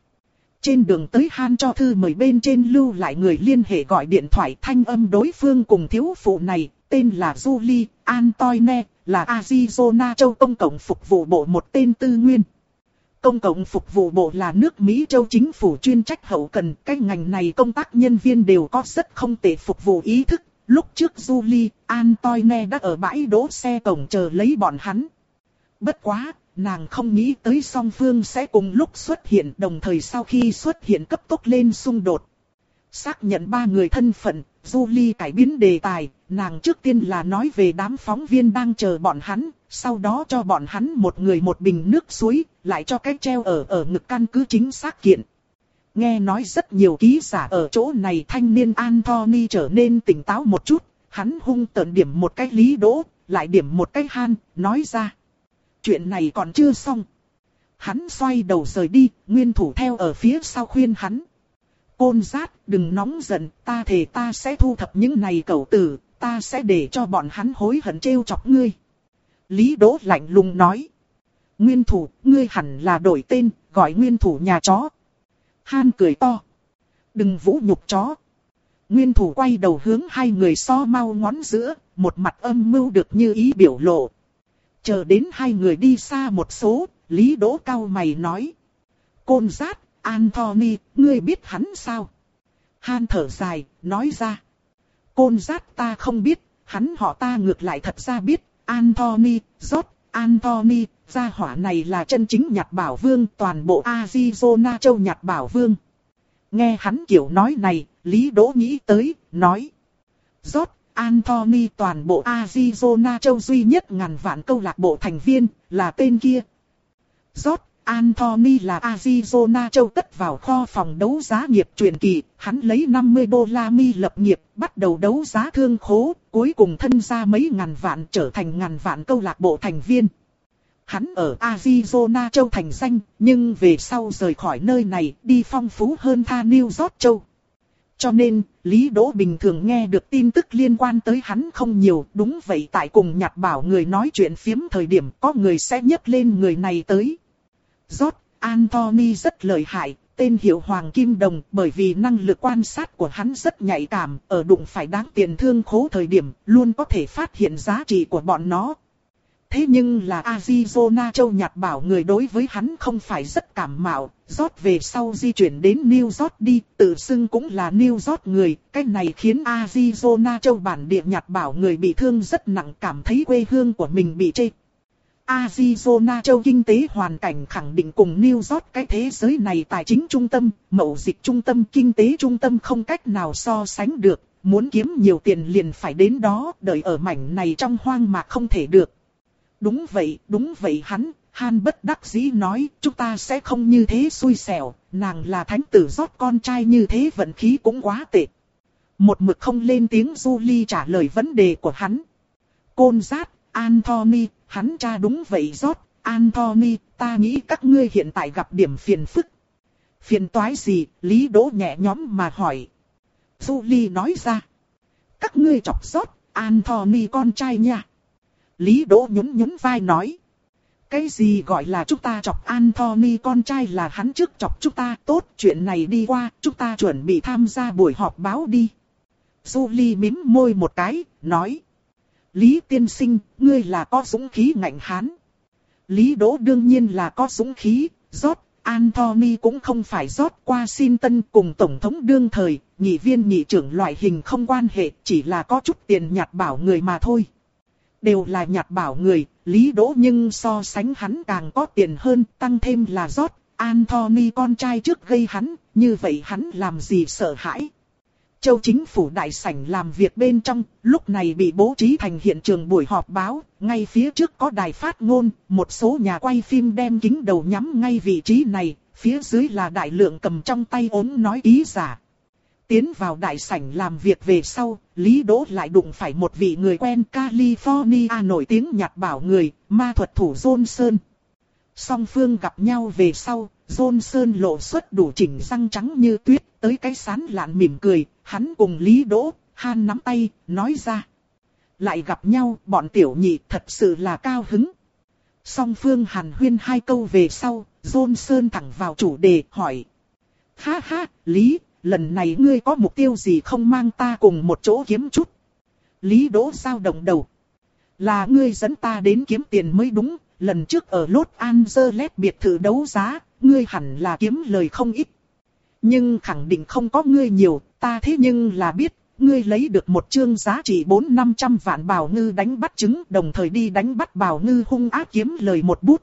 Trên đường tới Han cho thư mời bên trên lưu lại người liên hệ gọi điện thoại, thanh âm đối phương cùng thiếu phụ này, tên là Julie, Antoine, là Arizona châu công cộng phục vụ bộ một tên tư nguyên. Công cộng phục vụ bộ là nước Mỹ châu chính phủ chuyên trách hậu cần, cái ngành này công tác nhân viên đều có rất không tệ phục vụ ý thức. Lúc trước Julie, Antoine đã ở bãi đỗ xe cổng chờ lấy bọn hắn. Bất quá, nàng không nghĩ tới song phương sẽ cùng lúc xuất hiện, đồng thời sau khi xuất hiện cấp tốc lên xung đột. Xác nhận ba người thân phận, Julie cải biến đề tài, nàng trước tiên là nói về đám phóng viên đang chờ bọn hắn, sau đó cho bọn hắn một người một bình nước suối, lại cho cái treo ở ở ngực căn cứ chính xác kiện. Nghe nói rất nhiều ký giả ở chỗ này, thanh niên Anthony trở nên tỉnh táo một chút, hắn hung tợn điểm một cái Lý Đỗ, lại điểm một cái Han, nói ra. Chuyện này còn chưa xong. Hắn xoay đầu rời đi, nguyên thủ theo ở phía sau khuyên hắn. Côn Giác, đừng nóng giận, ta thề ta sẽ thu thập những này cẩu tử, ta sẽ để cho bọn hắn hối hận trêu chọc ngươi. Lý Đỗ lạnh lùng nói. Nguyên thủ, ngươi hẳn là đổi tên, gọi nguyên thủ nhà chó. Han cười to. Đừng vũ nhục chó. Nguyên thủ quay đầu hướng hai người so mau ngón giữa, một mặt âm mưu được như ý biểu lộ. Chờ đến hai người đi xa một số, Lý Đỗ cau mày nói. Côn Giác, Anthony, ngươi biết hắn sao? Han thở dài, nói ra. Côn Giác ta không biết, hắn họ ta ngược lại thật ra biết. Anthony, George, Anthony, gia hỏa này là chân chính nhặt bảo vương, toàn bộ Arizona châu nhặt bảo vương. Nghe hắn kiểu nói này, Lý Đỗ nghĩ tới, nói. George, Anthony toàn bộ Arizona châu duy nhất ngàn vạn câu lạc bộ thành viên, là tên kia. George, Anthony là Arizona châu cất vào kho phòng đấu giá nghiệp truyền kỳ, hắn lấy năm mươi đô la Mi lập nghiệp, bắt đầu đấu giá thương khố, cuối cùng thân ra mấy ngàn vạn trở thành ngàn vạn câu lạc bộ thành viên. Hắn ở Arizona châu thành danh, nhưng về sau rời khỏi nơi này, đi phong phú hơn tha New York châu. Cho nên, Lý Đỗ bình thường nghe được tin tức liên quan tới hắn không nhiều, đúng vậy tại cùng nhặt bảo người nói chuyện phiếm thời điểm có người sẽ nhấc lên người này tới. George, Anthony rất lợi hại, Tên hiệu Hoàng Kim Đồng, bởi vì năng lực quan sát của hắn rất nhạy cảm, ở đụng phải đáng tiền thương khố thời điểm, luôn có thể phát hiện giá trị của bọn nó. Thế nhưng là Arizona Châu nhặt bảo người đối với hắn không phải rất cảm mạo, rót về sau di chuyển đến New York đi, tự xưng cũng là New York người, cái này khiến Arizona Châu bản địa nhặt bảo người bị thương rất nặng, cảm thấy quê hương của mình bị chê. Arizona Châu kinh tế hoàn cảnh khẳng định cùng New York cái thế giới này tài chính trung tâm, mậu dịch trung tâm, kinh tế trung tâm không cách nào so sánh được, muốn kiếm nhiều tiền liền phải đến đó, đợi ở mảnh này trong hoang mạc không thể được. Đúng vậy, đúng vậy hắn, Han bất đắc dĩ nói, chúng ta sẽ không như thế xui xẻo, nàng là thánh tử rót con trai như thế vận khí cũng quá tệ. Một mực không lên tiếng Julie trả lời vấn đề của hắn. Côn Dát, Anthony, hắn cha đúng vậy rót, Anthony, ta nghĩ các ngươi hiện tại gặp điểm phiền phức. Phiền toái gì, Lý Đỗ nhẹ nhõm mà hỏi. Julie nói ra. Các ngươi chọc rót, Anthony con trai nha. Lý Đỗ nhún nhún vai nói. Cái gì gọi là chúng ta chọc Anthony con trai là hắn trước chọc chúng ta, tốt chuyện này đi qua, chúng ta chuẩn bị tham gia buổi họp báo đi. Julie mím môi một cái, nói. Lý tiên sinh, ngươi là có dũng khí ngạnh hán. Lý Đỗ đương nhiên là có dũng khí, rót, Anthony cũng không phải rót Washington cùng Tổng thống đương thời, nghị viên nghị trưởng loại hình không quan hệ, chỉ là có chút tiền nhặt bảo người mà thôi. Đều là nhặt bảo người, Lý Đỗ nhưng so sánh hắn càng có tiền hơn, tăng thêm là rót, Anthony con trai trước gây hắn, như vậy hắn làm gì sợ hãi. Châu chính phủ đại sảnh làm việc bên trong, lúc này bị bố trí thành hiện trường buổi họp báo, ngay phía trước có đài phát ngôn, một số nhà quay phim đem kính đầu nhắm ngay vị trí này, phía dưới là đại lượng cầm trong tay ốm nói ký giả. Tiến vào đại sảnh làm việc về sau, Lý Đỗ lại đụng phải một vị người quen California nổi tiếng nhặt bảo người, ma thuật thủ Johnson. Song phương gặp nhau về sau, Johnson lộ xuất đủ chỉnh răng trắng như tuyết, tới cái sán lạn mỉm cười, hắn cùng Lý Đỗ, Han nắm tay, nói ra. Lại gặp nhau, bọn tiểu nhị thật sự là cao hứng. Song phương hàn huyên hai câu về sau, Johnson thẳng vào chủ đề, hỏi. Ha ha, Lý, lần này ngươi có mục tiêu gì không mang ta cùng một chỗ kiếm chút? Lý Đỗ dao động đầu. Là ngươi dẫn ta đến kiếm tiền mới đúng, lần trước ở Los Angeles biệt thự đấu giá, ngươi hẳn là kiếm lời không ít. Nhưng khẳng định không có ngươi nhiều, ta thế nhưng là biết, ngươi lấy được một chương giá trị bốn năm trăm vạn bào ngư đánh bắt trứng, đồng thời đi đánh bắt bào ngư hung ác kiếm lời một bút.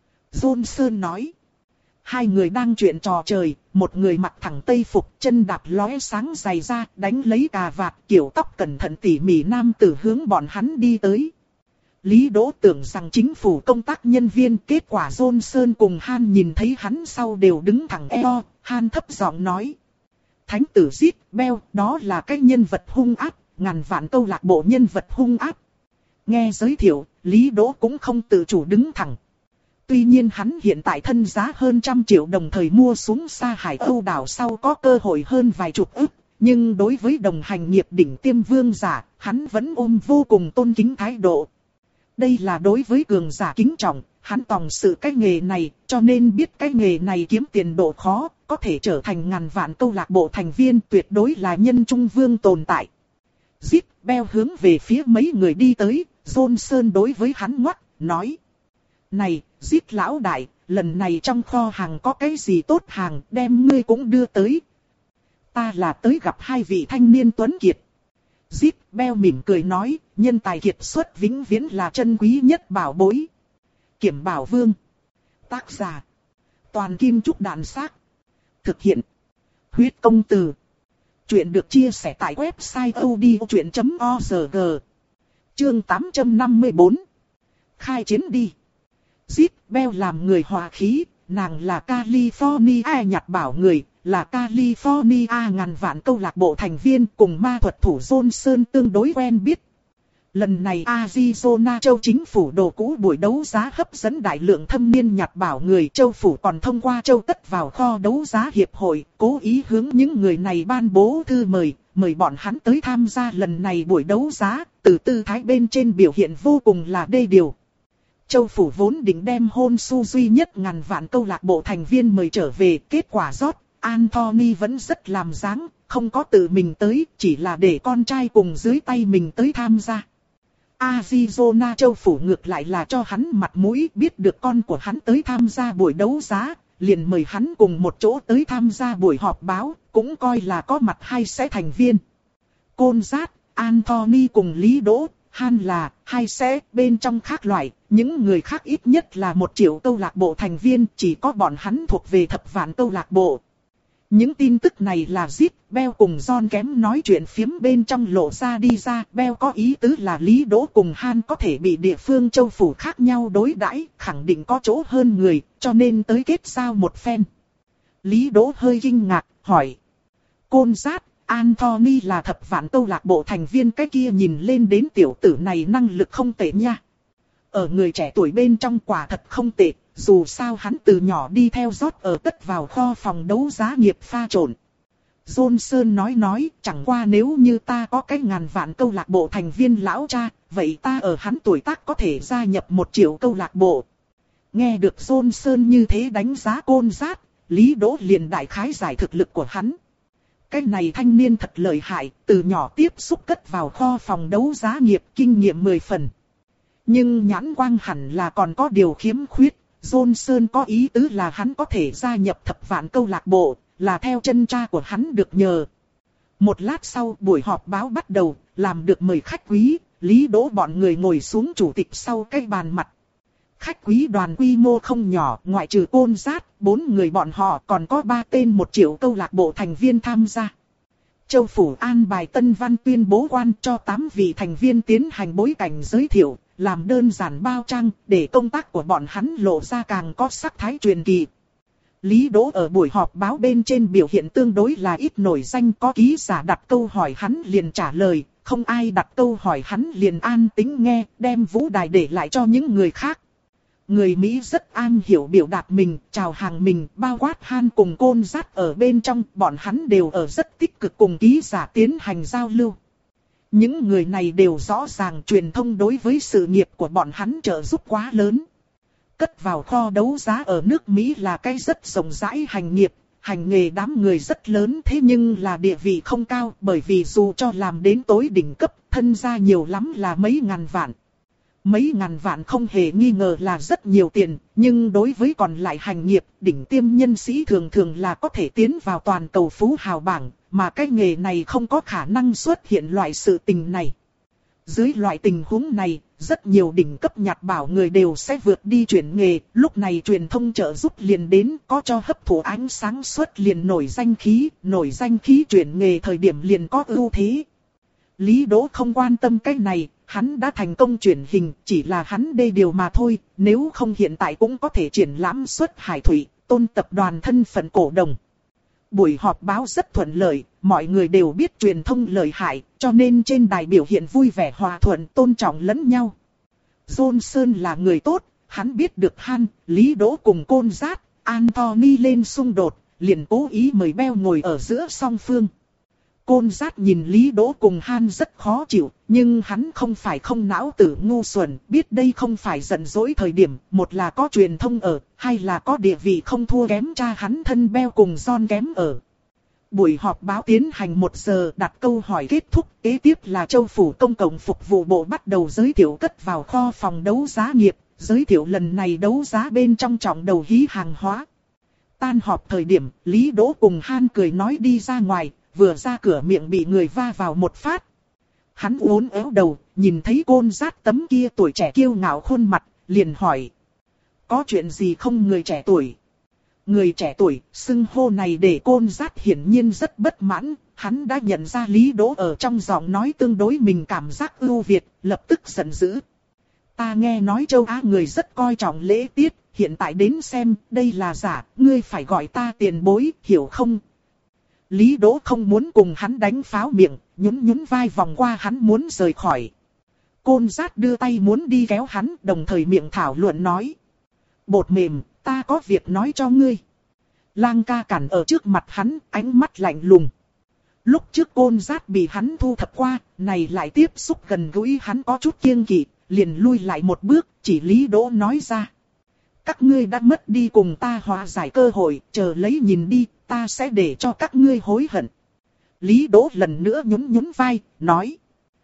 Johnson nói. Hai người đang chuyện trò trời, một người mặc thẳng tây phục, chân đạp lóe sáng giày ra, đánh lấy cà vạt, kiểu tóc cẩn thận tỉ mỉ nam tử hướng bọn hắn đi tới. Lý Đỗ tưởng rằng chính phủ công tác nhân viên, kết quả Johnson cùng Han nhìn thấy hắn sau đều đứng thẳng eo, Han thấp giọng nói. Thánh tử Zit Bell, đó là cái nhân vật hung ác, ngàn vạn câu lạc bộ nhân vật hung ác. Nghe giới thiệu, Lý Đỗ cũng không tự chủ đứng thẳng. Tuy nhiên hắn hiện tại thân giá hơn trăm triệu đồng thời mua xuống xa Hải Âu đảo sau có cơ hội hơn vài chục ức. Nhưng đối với đồng hành nghiệp đỉnh tiêm vương giả, hắn vẫn ôm vô cùng tôn kính thái độ. Đây là đối với cường giả kính trọng, hắn tòng sự cái nghề này, cho nên biết cái nghề này kiếm tiền độ khó, có thể trở thành ngàn vạn câu lạc bộ thành viên tuyệt đối là nhân trung vương tồn tại. Zip Bell hướng về phía mấy người đi tới, Johnson đối với hắn ngoắc, nói. Này, Zip lão đại, lần này trong kho hàng có cái gì tốt hàng, đem ngươi cũng đưa tới. Ta là tới gặp hai vị thanh niên tuấn kiệt. Zip Bell mỉm cười nói, nhân tài kiệt xuất vĩnh viễn là chân quý nhất bảo bối. Kiểm Bảo Vương. Tác giả. Toàn Kim Trúc Đạn Xác. Thực hiện. Huyết Công Từ. Chuyện được chia sẻ tại website odchuyện chấm org. Chương tám trăm năm mươi bốn. Khai chiến đi. Zip Bell làm người hòa khí, nàng là California nhặt bảo người, là California ngàn vạn câu lạc bộ thành viên cùng ma thuật thủ Johnson tương đối quen biết. Lần này Arizona châu chính phủ đồ cũ buổi đấu giá hấp dẫn đại lượng thâm niên nhặt bảo người, châu phủ còn thông qua châu tất vào kho đấu giá hiệp hội, cố ý hướng những người này ban bố thư mời, mời bọn hắn tới tham gia lần này buổi đấu giá, từ tư thái bên trên biểu hiện vô cùng là đê điều. Châu phủ vốn định đem hôn su duy nhất ngàn vạn câu lạc bộ thành viên mời trở về, kết quả rót, Anthony vẫn rất làm dáng, không có tự mình tới, chỉ là để con trai cùng dưới tay mình tới tham gia. Arizona châu phủ ngược lại là cho hắn mặt mũi, biết được con của hắn tới tham gia buổi đấu giá, liền mời hắn cùng một chỗ tới tham gia buổi họp báo, cũng coi là có mặt hai sẽ thành viên. Côn Dát, Anthony cùng Lý Đỗ, Han là hai sẽ bên trong khác loại, những người khác ít nhất là một triệu câu lạc bộ thành viên, chỉ có bọn hắn thuộc về thập vạn câu lạc bộ. Những tin tức này là Zip, Bell cùng John kém nói chuyện phiếm bên trong lộ ra đi ra. Bell có ý tứ là Lý Đỗ cùng Han có thể bị địa phương châu phủ khác nhau đối đãi, khẳng định có chỗ hơn người, cho nên tới kết giao một phen. Lý Đỗ hơi kinh ngạc, hỏi. Côn Dát, Anthony là thập vạn câu lạc bộ thành viên, cái kia nhìn lên đến tiểu tử này năng lực không tệ nha. Ở người trẻ tuổi bên trong quả thật không tệ, dù sao hắn từ nhỏ đi theo rót ở tất vào kho phòng đấu giá nghiệp pha trộn. Johnson nói nói, chẳng qua nếu như ta có cái ngàn vạn câu lạc bộ thành viên lão cha, vậy ta ở hắn tuổi tác có thể gia nhập một triệu câu lạc bộ. Nghe được Johnson như thế đánh giá Côn Dát, Lý Đỗ liền đại khái giải thực lực của hắn. Cái này thanh niên thật lợi hại, từ nhỏ tiếp xúc cất vào kho phòng đấu giá nghiệp, kinh nghiệm mười phần. Nhưng nhãn quang hẳn là còn có điều khiếm khuyết. Johnson có ý tứ là hắn có thể gia nhập thập vạn câu lạc bộ, là theo chân cha của hắn được nhờ. Một lát sau buổi họp báo bắt đầu, làm được mời khách quý, Lý Đỗ bọn người ngồi xuống chủ tịch sau cái bàn mặt. Khách quý đoàn quy mô không nhỏ, ngoại trừ Côn Dát, bốn người bọn họ còn có ba tên một triệu câu lạc bộ thành viên tham gia. Châu phủ an bài Tân Văn tuyên bố quan cho tám vị thành viên tiến hành bối cảnh giới thiệu, làm đơn giản bao trang, để công tác của bọn hắn lộ ra càng có sắc thái truyền kỳ. Lý Đỗ ở buổi họp báo bên trên biểu hiện tương đối là ít nổi danh, có ký giả đặt câu hỏi hắn liền trả lời, không ai đặt câu hỏi hắn liền an tĩnh nghe, đem vũ đài để lại cho những người khác. Người Mỹ rất an hiểu biểu đạt mình, chào hàng mình, bao quát Han cùng Côn Dát ở bên trong, bọn hắn đều ở rất tích cực cùng ký giả tiến hành giao lưu. Những người này đều rõ ràng truyền thông đối với sự nghiệp của bọn hắn trợ giúp quá lớn. Cất vào kho đấu giá ở nước Mỹ là cái rất rộng rãi hành nghiệp, hành nghề đám người rất lớn, thế nhưng là địa vị không cao, bởi vì dù cho làm đến tối đỉnh cấp, thân gia nhiều lắm là mấy ngàn vạn. Mấy ngàn vạn không hề nghi ngờ là rất nhiều tiền, nhưng đối với còn lại hành nghiệp, đỉnh tiêm nhân sĩ thường thường là có thể tiến vào toàn cầu phú hào bảng, mà cái nghề này không có khả năng xuất hiện loại sự tình này. Dưới loại tình huống này, rất nhiều đỉnh cấp nhặt bảo người đều sẽ vượt đi chuyển nghề, lúc này truyền thông trợ giúp liền đến, có cho hấp thụ ánh sáng xuất liền nổi danh khí, nổi danh khí chuyển nghề thời điểm liền có ưu thế. Lý Đỗ không quan tâm cái này, hắn đã thành công chuyển hình, chỉ là hắn đê điều mà thôi, nếu không hiện tại cũng có thể triển lãm xuất hải thủy, tôn tập đoàn thân phận cổ đồng. Buổi họp báo rất thuận lợi, mọi người đều biết truyền thông lợi hại, cho nên trên đài biểu hiện vui vẻ hòa thuận, tôn trọng lẫn nhau. Johnson là người tốt, hắn biết được Han, Lý Đỗ cùng Côn Dát, Anthony lên xung đột, liền cố ý mời Bell ngồi ở giữa song phương. Côn Dát nhìn Lý Đỗ cùng Han rất khó chịu, nhưng hắn không phải không não tử ngu xuẩn, biết đây không phải giận dỗi thời điểm, một là có truyền thông ở, hai là có địa vị không thua kém cha hắn thân Bell cùng John kém ở. Buổi họp báo tiến hành một giờ, đặt câu hỏi kết thúc, kế tiếp là Châu phủ công cộng phục vụ bộ bắt đầu giới thiệu cất vào kho phòng đấu giá nghiệp, giới thiệu lần này đấu giá bên trong trọng đầu hí hàng hóa. Tan họp thời điểm, Lý Đỗ cùng Han cười nói đi ra ngoài, vừa ra cửa miệng bị người va vào một phát. Hắn uốn éo đầu, nhìn thấy Côn Dát tấm kia tuổi trẻ kiêu ngạo khuôn mặt, liền hỏi. Có chuyện gì không người trẻ tuổi? Người trẻ tuổi, xưng hô này để Côn Dát hiển nhiên rất bất mãn, hắn đã nhận ra Lý Đỗ ở trong giọng nói tương đối mình cảm giác ưu việt, lập tức giận dữ. Ta nghe nói châu Á người rất coi trọng lễ tiết, hiện tại đến xem, đây là giả, ngươi phải gọi ta tiền bối, hiểu không? Lý Đỗ không muốn cùng hắn đánh pháo miệng, nhún nhún vai vòng qua hắn muốn rời khỏi. Côn Dát đưa tay muốn đi kéo hắn, đồng thời miệng thảo luận nói. Bột mềm, ta có việc nói cho ngươi. Lang ca cản ở trước mặt hắn, ánh mắt lạnh lùng. Lúc trước Côn Dát bị hắn thu thập qua, này lại tiếp xúc gần gũi hắn có chút kiêng kỵ, liền lui lại một bước, chỉ Lý Đỗ nói ra. Các ngươi đã mất đi cùng ta hòa giải cơ hội, chờ lấy nhìn đi, ta sẽ để cho các ngươi hối hận. Lý Đỗ lần nữa nhún nhún vai, nói.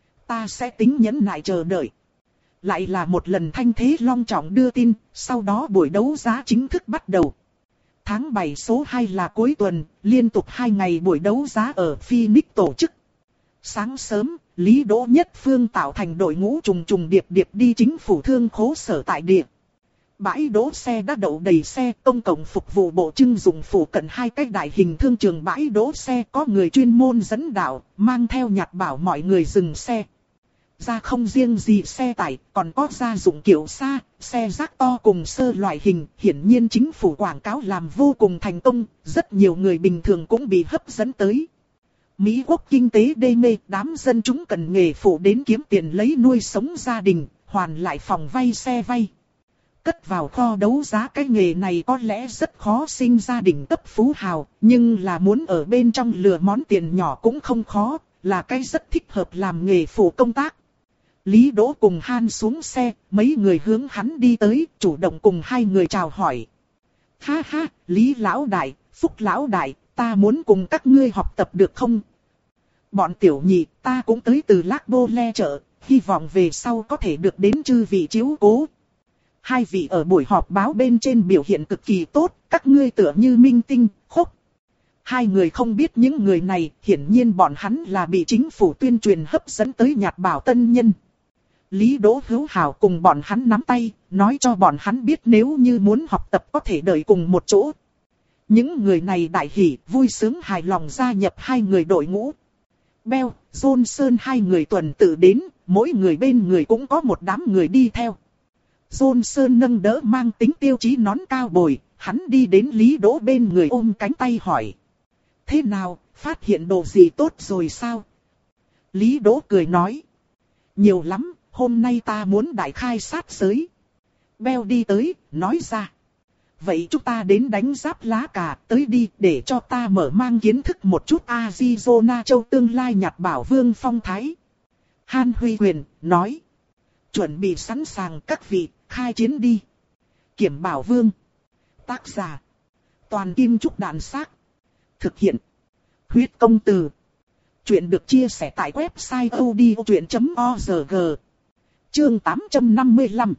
Ta sẽ tính nhẫn nại chờ đợi. Lại là một lần thanh thế long trọng đưa tin, sau đó buổi đấu giá chính thức bắt đầu. Tháng bảy số hai là cuối tuần, liên tục hai ngày buổi đấu giá ở Phoenix tổ chức. Sáng sớm, Lý Đỗ nhất phương tạo thành đội ngũ trùng trùng điệp điệp đi chính phủ thương khố sở tại địa. Bãi đỗ xe đã đậu đầy xe, công cộng phục vụ bộ trưng dụng phủ cận hai cái đại hình thương trường bãi đỗ xe, có người chuyên môn dẫn đạo, mang theo nhạc bảo mọi người dừng xe. Ra không riêng gì xe tải, còn có gia dụng kiểu xa, xe rác to cùng sơ loại hình, hiển nhiên chính phủ quảng cáo làm vô cùng thành công, rất nhiều người bình thường cũng bị hấp dẫn tới. Mỹ quốc kinh tế đê mê, đám dân chúng cần nghề phụ đến kiếm tiền lấy nuôi sống gia đình, hoàn lại phòng vay xe vay. Cất vào kho đấu giá cái nghề này có lẽ rất khó sinh gia đình cấp phú hào, nhưng là muốn ở bên trong lừa món tiền nhỏ cũng không khó, là cái rất thích hợp làm nghề phụ công tác. Lý Đỗ cùng Han xuống xe, mấy người hướng hắn đi tới, chủ động cùng hai người chào hỏi. Ha ha, Lý Lão Đại, Phúc Lão Đại, ta muốn cùng các ngươi học tập được không? Bọn tiểu nhị, ta cũng tới từ Lác Bô Le chợ, hy vọng về sau có thể được đến chư vị chiếu cố. Hai vị ở buổi họp báo bên trên biểu hiện cực kỳ tốt, các ngươi tựa như minh tinh, khúc. Hai người không biết những người này, hiển nhiên bọn hắn là bị chính phủ tuyên truyền hấp dẫn tới nhạt bảo tân nhân. Lý Đỗ hữu hảo cùng bọn hắn nắm tay, nói cho bọn hắn biết nếu như muốn học tập có thể đợi cùng một chỗ. Những người này đại hỉ, vui sướng hài lòng gia nhập hai người đội ngũ. Bell, Johnson hai người tuần tự đến, mỗi người bên người cũng có một đám người đi theo. Johnson nâng đỡ mang tính tiêu chí nón cao bồi, hắn đi đến Lý Đỗ bên người ôm cánh tay hỏi. Thế nào, phát hiện đồ gì tốt rồi sao? Lý Đỗ cười nói. Nhiều lắm, hôm nay ta muốn đại khai sát giới. Bell đi tới, nói ra. Vậy chúng ta đến đánh giáp lá cà, tới đi để cho ta mở mang kiến thức một chút Arizona châu tương lai nhạt bảo vương phong thái. Han Huy Quyền, nói. Chuẩn bị sẵn sàng các vị, khai chiến đi. Kiểm Bảo Vương. Tác giả. Toàn Kim Trúc Đạn Xác. Thực hiện. Huyết Công Từ. Chuyện được chia sẻ tại website odchuyện chấm org. Chương tám trăm năm mươi lăm.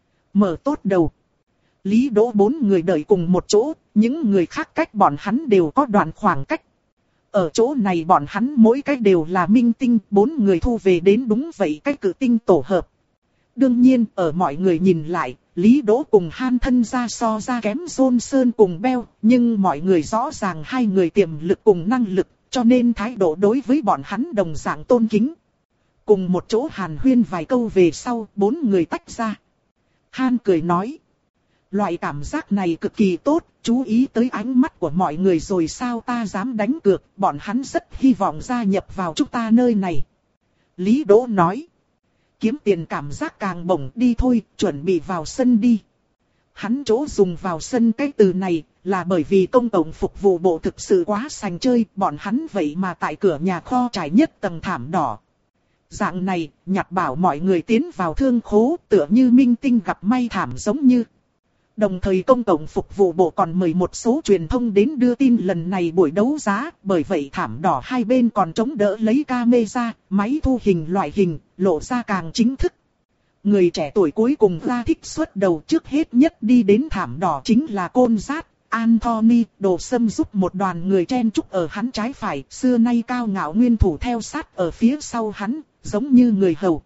Mở tốt đầu. Lý Đỗ bốn người đợi cùng một chỗ, những người khác cách bọn hắn đều có đoạn khoảng cách. Ở chỗ này bọn hắn mỗi cái đều là minh tinh, bốn người thu về đến đúng vậy cái cự tinh tổ hợp. Đương nhiên, ở mọi người nhìn lại, Lý Đỗ cùng Han thân ra so ra kém Johnson cùng Bell, nhưng mọi người rõ ràng hai người tiềm lực cùng năng lực, cho nên thái độ đối với bọn hắn đồng dạng tôn kính. Cùng một chỗ hàn huyên vài câu về sau, bốn người tách ra. Han cười nói. Loại cảm giác này cực kỳ tốt, chú ý tới ánh mắt của mọi người rồi sao ta dám đánh cược, bọn hắn rất hy vọng gia nhập vào chúng ta nơi này. Lý Đỗ nói. Kiếm tiền cảm giác càng bổng đi thôi, chuẩn bị vào sân đi. Hắn chỗ dùng vào sân cái từ này là bởi vì công cộng phục vụ bộ thực sự quá sành chơi, bọn hắn vậy mà tại cửa nhà kho trải nhất tầng thảm đỏ. Dạng này, nhặt bảo mọi người tiến vào thương khố tựa như minh tinh gặp may thảm giống như. Đồng thời công cộng phục vụ bộ còn mời một số truyền thông đến đưa tin lần này buổi đấu giá, bởi vậy thảm đỏ hai bên còn chống đỡ lấy camera, máy thu hình loại hình, lộ ra càng chính thức. Người trẻ tuổi cuối cùng ra thích xuất đầu trước hết nhất đi đến thảm đỏ chính là Côn Giác, Anthony, Đồ Sâm giúp một đoàn người chen chúc ở hắn trái phải, xưa nay cao ngạo nguyên thủ theo sát ở phía sau hắn, giống như người hầu.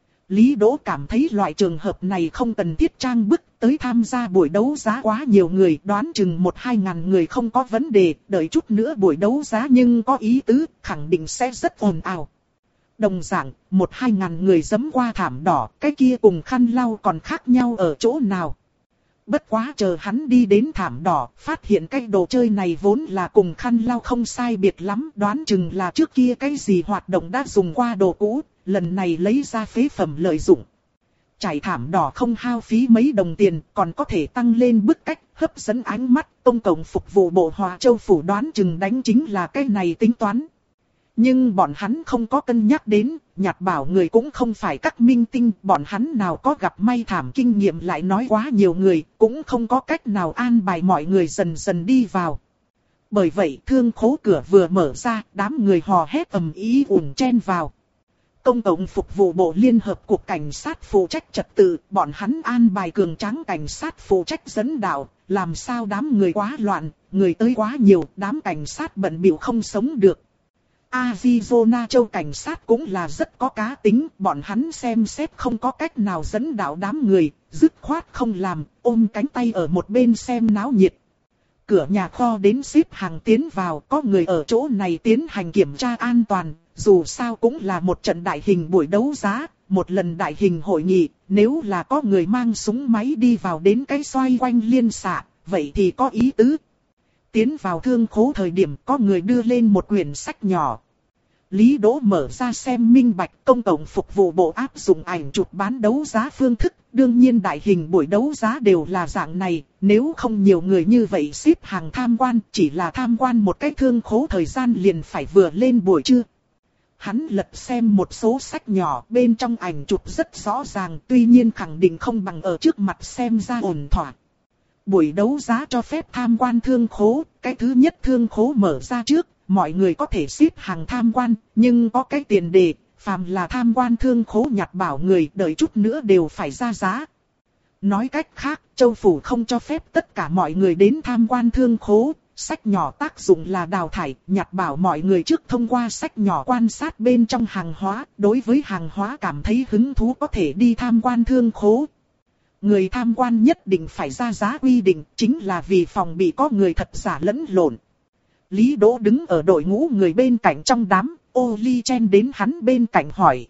Lý Đỗ cảm thấy loại trường hợp này không cần thiết trang bức, tới tham gia buổi đấu giá quá nhiều người, đoán chừng một hai ngàn người không có vấn đề, đợi chút nữa buổi đấu giá nhưng có ý tứ, khẳng định sẽ rất ồn ào. Đồng dạng, một hai ngàn người dẫm qua thảm đỏ, cái kia cùng khăn lau còn khác nhau ở chỗ nào. Bất quá chờ hắn đi đến thảm đỏ, phát hiện cái đồ chơi này vốn là cùng khăn lau không sai biệt lắm, đoán chừng là trước kia cái gì hoạt động đã dùng qua đồ cũ, lần này lấy ra phế phẩm lợi dụng. Trải thảm đỏ không hao phí mấy đồng tiền, còn có thể tăng lên bức cách, hấp dẫn ánh mắt, công cộng phục vụ bộ Hòa Châu phủ đoán chừng đánh chính là cái này tính toán. Nhưng bọn hắn không có cân nhắc đến, nhặt bảo người cũng không phải các minh tinh, bọn hắn nào có gặp may thảm kinh nghiệm lại nói quá nhiều người, cũng không có cách nào an bài mọi người dần dần đi vào. Bởi vậy thương khố cửa vừa mở ra, đám người hò hét ầm ĩ ùn chen vào. Công cộng phục vụ bộ Liên Hợp Cục Cảnh sát phụ trách trật tự, bọn hắn an bài cường tráng cảnh sát phụ trách dẫn đạo, làm sao đám người quá loạn, người tới quá nhiều, đám cảnh sát bận bịu không sống được. Arizona châu cảnh sát cũng là rất có cá tính, bọn hắn xem xét không có cách nào dẫn đạo đám người, dứt khoát không làm, ôm cánh tay ở một bên xem náo nhiệt. Cửa nhà kho đến xếp hàng tiến vào, có người ở chỗ này tiến hành kiểm tra an toàn, dù sao cũng là một trận đại hình buổi đấu giá, một lần đại hình hội nghị, nếu là có người mang súng máy đi vào đến cái xoay quanh liên xạ, vậy thì có ý tứ. Tiến vào thương khố thời điểm có người đưa lên một quyển sách nhỏ. Lý Đỗ mở ra xem minh bạch, công cộng phục vụ bộ áp dụng ảnh chụp bán đấu giá phương thức, đương nhiên đại hình buổi đấu giá đều là dạng này, nếu không nhiều người như vậy xếp hàng tham quan, chỉ là tham quan một cái thương khố thời gian liền phải vừa lên buổi trưa. Hắn lật xem một số sách nhỏ, bên trong ảnh chụp rất rõ ràng, tuy nhiên khẳng định không bằng ở trước mặt xem ra ổn thỏa. Buổi đấu giá cho phép tham quan thương khố, cái thứ nhất thương khố mở ra trước, mọi người có thể xếp hàng tham quan, nhưng có cái tiền đề, phàm là tham quan thương khố nhặt bảo người đợi chút nữa đều phải ra giá. Nói cách khác, châu phủ không cho phép tất cả mọi người đến tham quan thương khố, sách nhỏ tác dụng là đào thải, nhặt bảo mọi người trước thông qua sách nhỏ quan sát bên trong hàng hóa, đối với hàng hóa cảm thấy hứng thú có thể đi tham quan thương khố. Người tham quan nhất định phải ra giá quy định, chính là vì phòng bị có người thật giả lẫn lộn. Lý Đỗ đứng ở đội ngũ người bên cạnh trong đám, ô ly chen đến hắn bên cạnh hỏi.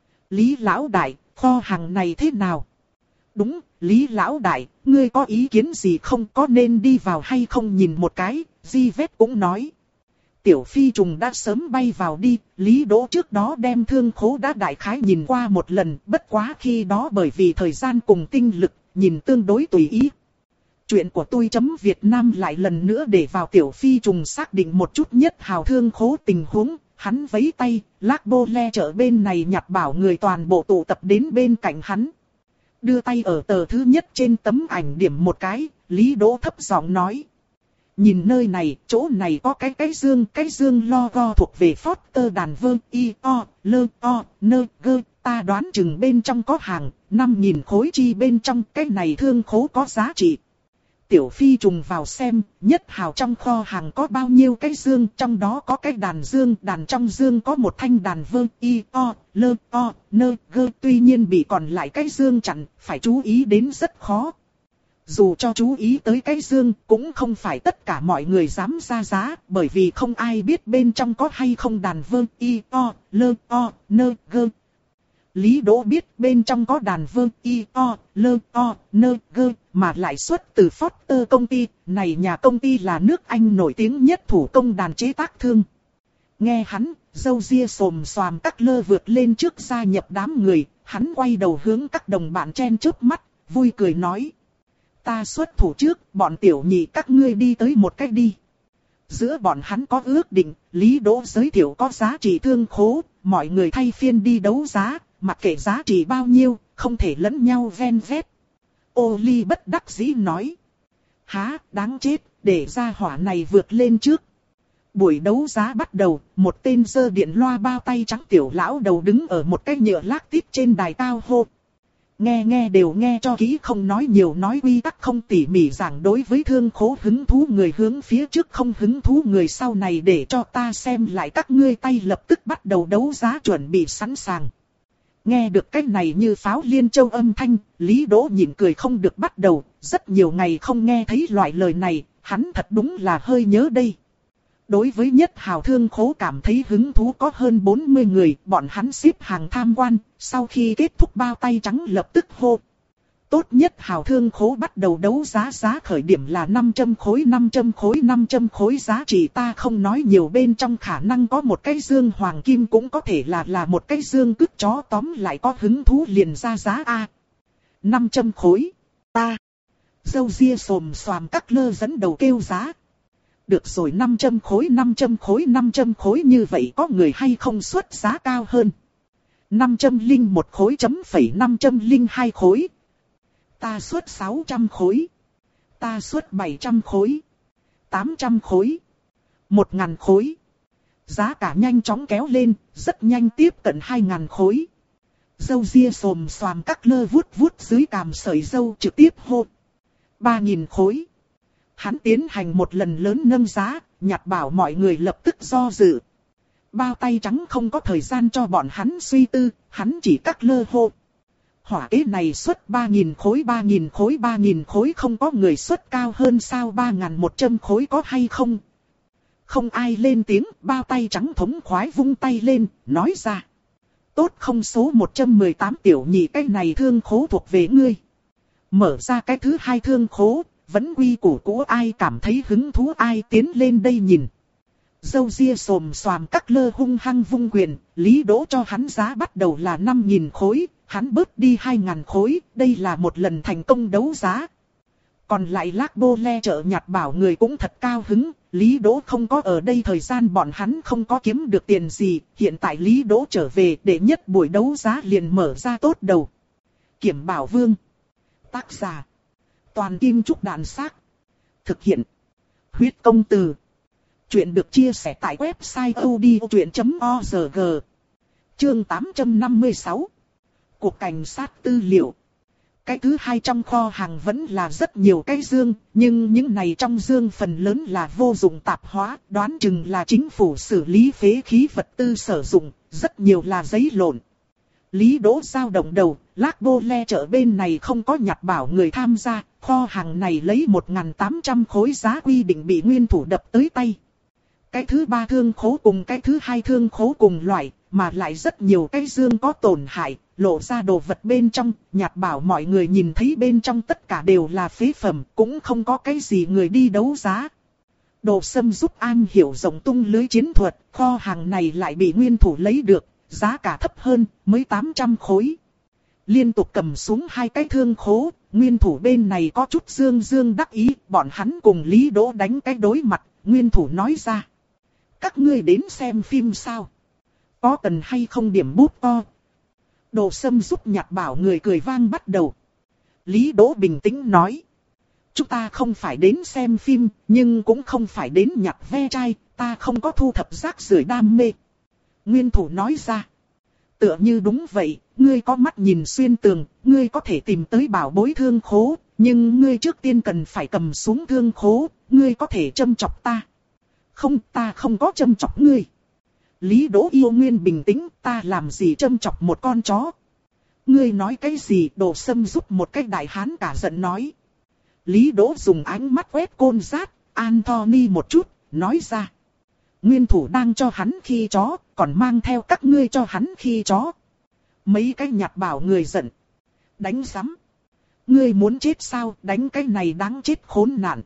Lý lão đại, kho hàng này thế nào? Đúng, Lý lão đại, ngươi có ý kiến gì không, có nên đi vào hay không nhìn một cái, Di Vết cũng nói. Tiểu phi trùng đã sớm bay vào đi, Lý Đỗ trước đó đem thương khố đã đại khái nhìn qua một lần, bất quá khi đó bởi vì thời gian cùng tinh lực, nhìn tương đối tùy ý. Chuyện của tôi chấm Việt Nam lại lần nữa để vào tiểu phi trùng xác định một chút nhất hào thương khố tình huống, hắn vẫy tay, lác bô le chợ bên này nhặt bảo người toàn bộ tụ tập đến bên cạnh hắn. Đưa tay ở tờ thứ nhất trên tấm ảnh điểm một cái, Lý Đỗ thấp giọng nói. Nhìn nơi này, chỗ này có cái cái dương, cái dương logo thuộc về Foster đàn vơ, y, o, lơ, o, nơ, gơ, ta đoán chừng bên trong có hàng, năm nghìn khối chi bên trong, cái này thương khố có giá trị. Tiểu phi trùng vào xem, nhất hào trong kho hàng có bao nhiêu cái dương, trong đó có cái đàn dương, đàn trong dương có một thanh đàn vơ, y, o, lơ, o, nơ, gơ, tuy nhiên bị còn lại cái dương chặn, phải chú ý đến rất khó. Dù cho chú ý tới cái dương, cũng không phải tất cả mọi người dám ra giá, bởi vì không ai biết bên trong có hay không đàn vơ, y, o, lơ, o, nơ, gơ. Lý Đỗ biết bên trong có đàn vơ, y, o, lơ, o, nơ, gơ, mà lại xuất từ Foster công ty, này nhà công ty là nước Anh nổi tiếng nhất thủ công đàn chế tác thương. Nghe hắn, râu ria xồm xoàm các lơ vượt lên trước gia nhập đám người, hắn quay đầu hướng các đồng bạn chen chớp mắt, vui cười nói. Ta xuất thủ trước, bọn tiểu nhị các ngươi đi tới một cách đi. Giữa bọn hắn có ước định, Lý Đỗ giới thiệu có giá trị thương khố, mọi người thay phiên đi đấu giá, mặc kệ giá trị bao nhiêu, không thể lẫn nhau ven vét. Ô Ly bất đắc dĩ nói. Há, đáng chết, để ra hỏa này vượt lên trước. Buổi đấu giá bắt đầu, một tên giơ điện loa bao tay trắng tiểu lão đầu đứng ở một cái nhựa lác tít trên đài cao hô. Nghe nghe đều nghe cho kỹ, không nói nhiều, nói quy tắc không tỉ mỉ giảng, đối với thương khố hứng thú người hướng phía trước, không hứng thú người sau này, để cho ta xem lại các ngươi tay lập tức bắt đầu đấu giá chuẩn bị sẵn sàng. Nghe được cái này như pháo liên châu âm thanh, Lý Đỗ nhịn cười không được bắt đầu, rất nhiều ngày không nghe thấy loại lời này, hắn thật đúng là hơi nhớ đây. Đối với nhất hào thương khố cảm thấy hứng thú có hơn bốn mươi người, bọn hắn xếp hàng tham quan, sau khi kết thúc bao tay trắng lập tức hô. Tốt nhất hào thương khố bắt đầu đấu giá, giá khởi điểm là năm trăm khối, năm trăm khối, năm trăm khối giá trị ta không nói nhiều, bên trong khả năng có một cái dương hoàng kim, cũng có thể là là một cái dương cứt chó, tóm lại có hứng thú liền ra giá A. năm trăm khối, ta. Dâu ria xồm xoàm các lơ dẫn đầu kêu giá. Được rồi, năm trăm khối, năm trăm khối, năm trăm khối, như vậy có người hay không xuất giá cao hơn? năm trăm lẻ một khối chấm phẩy năm trăm lẻ hai khối. Ta xuất sáu trăm khối. Ta xuất bảy trăm khối. tám trăm khối. một nghìn khối. Giá cả nhanh chóng kéo lên, rất nhanh tiếp cận hai nghìn khối. Dâu ria xồm xoàm các lơ vuốt vuốt dưới cằm sợi dâu trực tiếp hô. ba nghìn khối. Hắn tiến hành một lần lớn nâng giá, Nhạt Bảo mọi người lập tức do dự. Bao tay trắng không có thời gian cho bọn hắn suy tư, hắn chỉ các lơ hô. Hỏa kế này xuất ba nghìn khối, ba nghìn khối, ba nghìn khối, không có người xuất cao hơn sao? Ba nghìn một trăm khối có hay không? Không ai lên tiếng, bao tay trắng thống khoái vung tay lên, nói ra. Tốt, không, số một trăm mười tám tiểu nhị, cái này thương khố thuộc về ngươi. Mở ra cái thứ hai thương khố, vẫn quy củ cũ, ai cảm thấy hứng thú ai tiến lên đây nhìn. Dâu ria xồm xoàm các lơ hung hăng vung quyền, Lý Đỗ cho hắn giá bắt đầu là năm nghìn khối, hắn bớt đi hai nghìn khối, đây là một lần thành công đấu giá. Còn lại Lác Bô Le chợ Nhạt Bảo người cũng thật cao hứng, Lý Đỗ không có ở đây thời gian bọn hắn không có kiếm được tiền gì, hiện tại Lý Đỗ trở về để nhất buổi đấu giá liền mở ra tốt đầu. Kiểm Bảo Vương. Tác giả. Toàn Kim Trúc Đàn Xác. Thực hiện. Huyết Công Từ. Chuyện được chia sẻ tại website audiochuyện chấm org. Chương tám trăm năm mươi sáu. Cục cảnh sát tư liệu. Cái thứ hai trong kho hàng vẫn là rất nhiều cái dương, nhưng những này trong dương phần lớn là vô dụng tạp hóa, đoán chừng là chính phủ xử lý phế khí vật tư sử dụng, rất nhiều là giấy lộn. Lý Đỗ dao động đầu, Lác Bô Le chợ bên này không có Nhạt Bảo người tham gia, kho hàng này lấy một nghìn tám trăm khối giá quy định bị nguyên thủ đập tới tay. Cái thứ ba thương khố cùng cái thứ hai thương khố cùng loại, mà lại rất nhiều cái dương có tổn hại, lộ ra đồ vật bên trong. Nhạt Bảo mọi người nhìn thấy bên trong tất cả đều là phế phẩm, cũng không có cái gì người đi đấu giá. Đồ Sâm giúp An hiểu rộng tung lưới chiến thuật, kho hàng này lại bị nguyên thủ lấy được, giá cả thấp hơn, mới tám trăm khối. Liên tục cầm xuống hai cái thương khố, nguyên thủ bên này có chút dương dương đắc ý, bọn hắn cùng Lý Đỗ đánh cái đối mặt, nguyên thủ nói ra. Các ngươi đến xem phim sao? Có cần hay không điểm bút to? Đồ Sâm giúp Nhạt Bảo người cười vang bắt đầu. Lý Đỗ bình tĩnh nói. Chúng ta không phải đến xem phim, nhưng cũng không phải đến nhặt ve chai, ta không có thu thập rác rưởi đam mê. Nguyên thủ nói ra. Tựa như đúng vậy, ngươi có mắt nhìn xuyên tường, ngươi có thể tìm tới bảo bối thương khố, nhưng ngươi trước tiên cần phải cầm xuống thương khố, ngươi có thể châm chọc ta. Không, ta không có châm chọc ngươi. Lý Đỗ yêu nguyên bình tĩnh, ta làm gì châm chọc một con chó. Ngươi nói cái gì? Đồ Sâm giúp một cách đại hán cả giận nói. Lý Đỗ dùng ánh mắt quét Côn Dát, Anthony một chút, nói ra. Nguyên thủ đang cho hắn khi chó, còn mang theo các ngươi cho hắn khi chó. Mấy cái Nhạt Bảo người giận. Đánh sắm. Ngươi muốn chết sao? Đánh cái này đáng chết khốn nạn.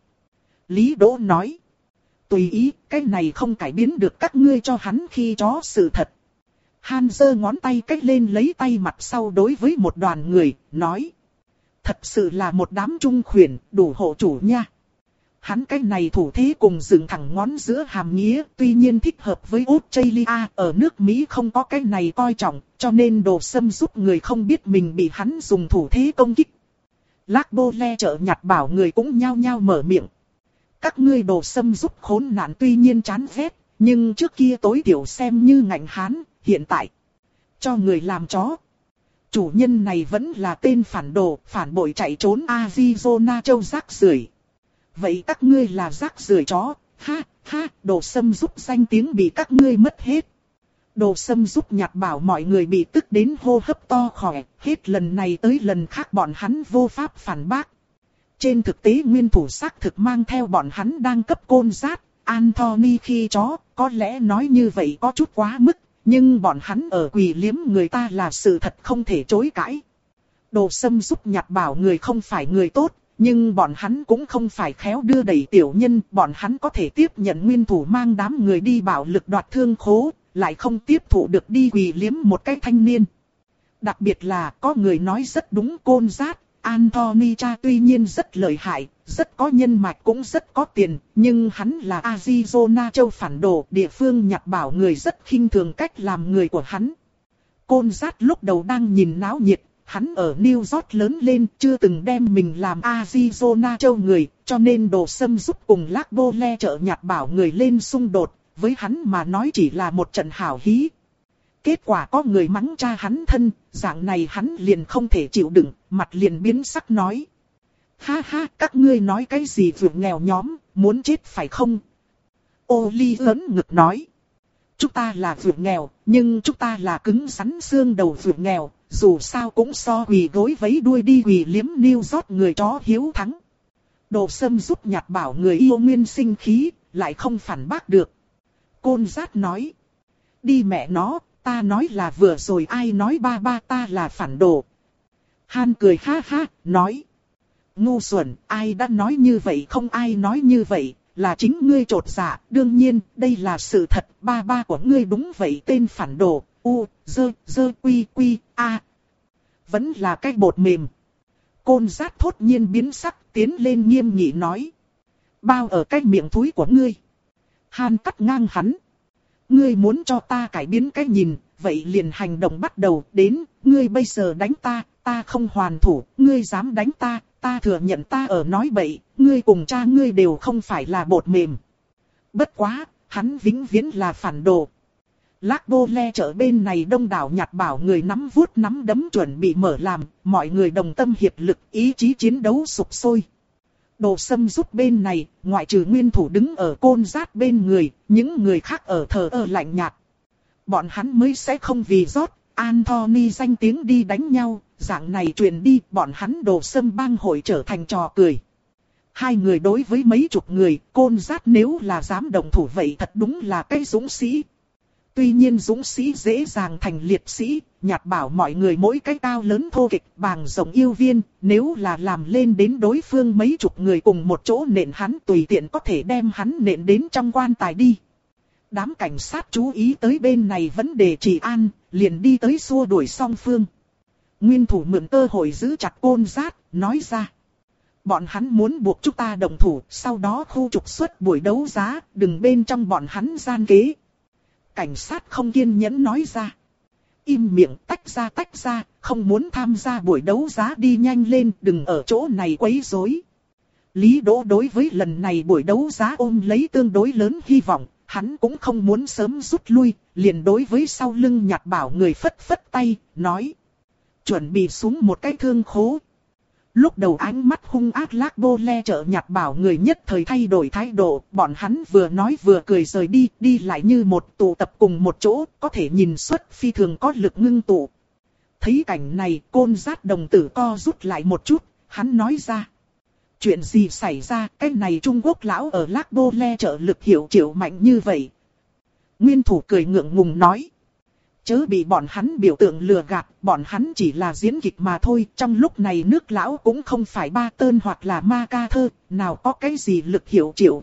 Lý Đỗ nói. Tùy ý, cái này không cải biến được các ngươi cho hắn khi chó sự thật. Han giơ ngón tay cách lên lấy tay mặt sau đối với một đoàn người, nói. Thật sự là một đám trung khuyển, đủ hộ chủ nha. Hắn cái này thủ thế cùng dựng thẳng ngón giữa hàm nghĩa, tuy nhiên thích hợp với Australia, ở nước Mỹ không có cái này coi trọng, cho nên Đồ Sâm giúp người không biết mình bị hắn dùng thủ thế công kích. Lác Bô Le chợ Nhạt Bảo người cũng nhao nhao mở miệng. Các ngươi Đồ Sâm giúp khốn nạn tuy nhiên chán ghét, nhưng trước kia tối thiểu xem như ngạnh hán, hiện tại cho người làm chó. Chủ nhân này vẫn là tên phản đồ, phản bội chạy trốn Arizona châu rác rưởi. Vậy các ngươi là rác rưởi chó, ha, ha, Đồ Sâm giúp danh tiếng bị các ngươi mất hết. Đồ Sâm giúp Nhạt Bảo mọi người bị tức đến hô hấp to khỏe, hết lần này tới lần khác bọn hắn vô pháp phản bác. Trên thực tế nguyên thủ xác thực mang theo bọn hắn đang cấp Côn Dát, Anthony khi chó, có lẽ nói như vậy có chút quá mức, nhưng bọn hắn ở quỳ liếm người ta là sự thật không thể chối cãi. Đồ Sâm giúp Nhạt Bảo người không phải người tốt, nhưng bọn hắn cũng không phải khéo đưa đẩy tiểu nhân, bọn hắn có thể tiếp nhận nguyên thủ mang đám người đi bạo lực đoạt thương khố, lại không tiếp thụ được đi quỳ liếm một cái thanh niên. Đặc biệt là có người nói rất đúng, Côn Dát, Anthony cha tuy nhiên rất lợi hại, rất có nhân mạch cũng rất có tiền, nhưng hắn là Arizona châu phản đồ, địa phương nhặt bảo người rất khinh thường cách làm người của hắn. Côn Dát lúc đầu đang nhìn náo nhiệt, hắn ở New York lớn lên chưa từng đem mình làm Arizona châu người, cho nên Đồ Sâm giúp cùng Lác Bô Le chợ nhặt bảo người lên xung đột, với hắn mà nói chỉ là một trận hảo hí. Kết quả có người mắng cha hắn thân, dạng này hắn liền không thể chịu đựng, mặt liền biến sắc nói. Ha ha, các ngươi nói cái gì vượt nghèo nhóm, muốn chết phải không? Ô Ly lớn ngực nói. Chúng ta là vượt nghèo, nhưng chúng ta là cứng rắn xương đầu vượt nghèo, dù sao cũng so quỳ gối vấy đuôi đi quỳ liếm New York người chó hiếu thắng. Đồ Sâm giúp nhặt bảo người yêu nguyên sinh khí, lại không phản bác được. Côn Dát nói. Đi mẹ nó, ta nói là vừa rồi ai nói ba ba ta là phản đồ. Han cười ha ha, nói. Ngu xuẩn, ai đã nói như vậy không ai nói như vậy, là chính ngươi trột dạ, đương nhiên, đây là sự thật, ba ba của ngươi đúng vậy tên phản đồ, u, dơ, dơ, quy, quy, a. Vẫn là cái bột mềm. Côn Dát thốt nhiên biến sắc, tiến lên nghiêm nghị nói. Bao ở cái miệng thúi của ngươi. Han cắt ngang hắn. Ngươi muốn cho ta cải biến cái nhìn, vậy liền hành động bắt đầu đến, ngươi bây giờ đánh ta, ta không hoàn thủ, ngươi dám đánh ta, ta thừa nhận ta ở nói bậy, ngươi cùng cha ngươi đều không phải là bột mềm. Bất quá, hắn vĩnh viễn là phản đồ. Lác Bô Le chợ bên này đông đảo nhặt bảo người nắm vuốt nắm đấm chuẩn bị mở làm, mọi người đồng tâm hiệp lực, ý chí chiến đấu sục sôi. Đồ Sâm giúp bên này, ngoại trừ nguyên thủ đứng ở Côn Dát bên người, những người khác ở thờ ơ lạnh nhạt. Bọn hắn mới sẽ không vì rót Anthony danh tiếng đi đánh nhau, dạng này truyền đi, bọn hắn Đồ Sâm bang hội trở thành trò cười. Hai người đối với mấy chục người, Côn Dát nếu là dám động thủ vậy thật đúng là cái dũng sĩ. Tuy nhiên dũng sĩ dễ dàng thành liệt sĩ, nhặt bảo mọi người mỗi cái cao lớn thô kịch bàng rộng yêu viên, nếu là làm lên đến đối phương mấy chục người cùng một chỗ nện hắn tùy tiện có thể đem hắn nện đến trong quan tài đi. Đám cảnh sát chú ý tới bên này vấn đề trị an, liền đi tới xua đuổi song phương. Nguyên thủ mượn cơ hội giữ chặt Côn Dát, nói ra. Bọn hắn muốn buộc chúng ta đồng thủ, sau đó khu trục xuất buổi đấu giá, đừng bên trong bọn hắn gian kế. Cảnh sát không kiên nhẫn nói ra. Im miệng, tách ra tách ra, không muốn tham gia buổi đấu giá đi nhanh lên, đừng ở chỗ này quấy rối. Lý Đỗ đối với lần này buổi đấu giá ôm lấy tương đối lớn hy vọng, hắn cũng không muốn sớm rút lui, liền đối với sau lưng nhặt bảo người phất phất tay, nói. Chuẩn bị xuống một cái thương khố. Lúc đầu ánh mắt hung ác Lác Bô Le chợ nhặt bảo người nhất thời thay đổi thái độ, bọn hắn vừa nói vừa cười rời đi, đi lại như một tụ tập cùng một chỗ, có thể nhìn xuất phi thường có lực ngưng tụ. Thấy cảnh này, Côn Dát đồng tử co rút lại một chút, hắn nói ra. Chuyện gì xảy ra, cái này Trung Quốc lão ở Lác Bô Le chợ lực hiệu triệu mạnh như vậy. Nguyên thủ cười ngượng ngùng nói. Chớ bị bọn hắn biểu tượng lừa gạt, bọn hắn chỉ là diễn kịch mà thôi. Trong lúc này nước lão cũng không phải ba tơn hoặc là ma ca thơ, nào có cái gì lực hiệu triệu.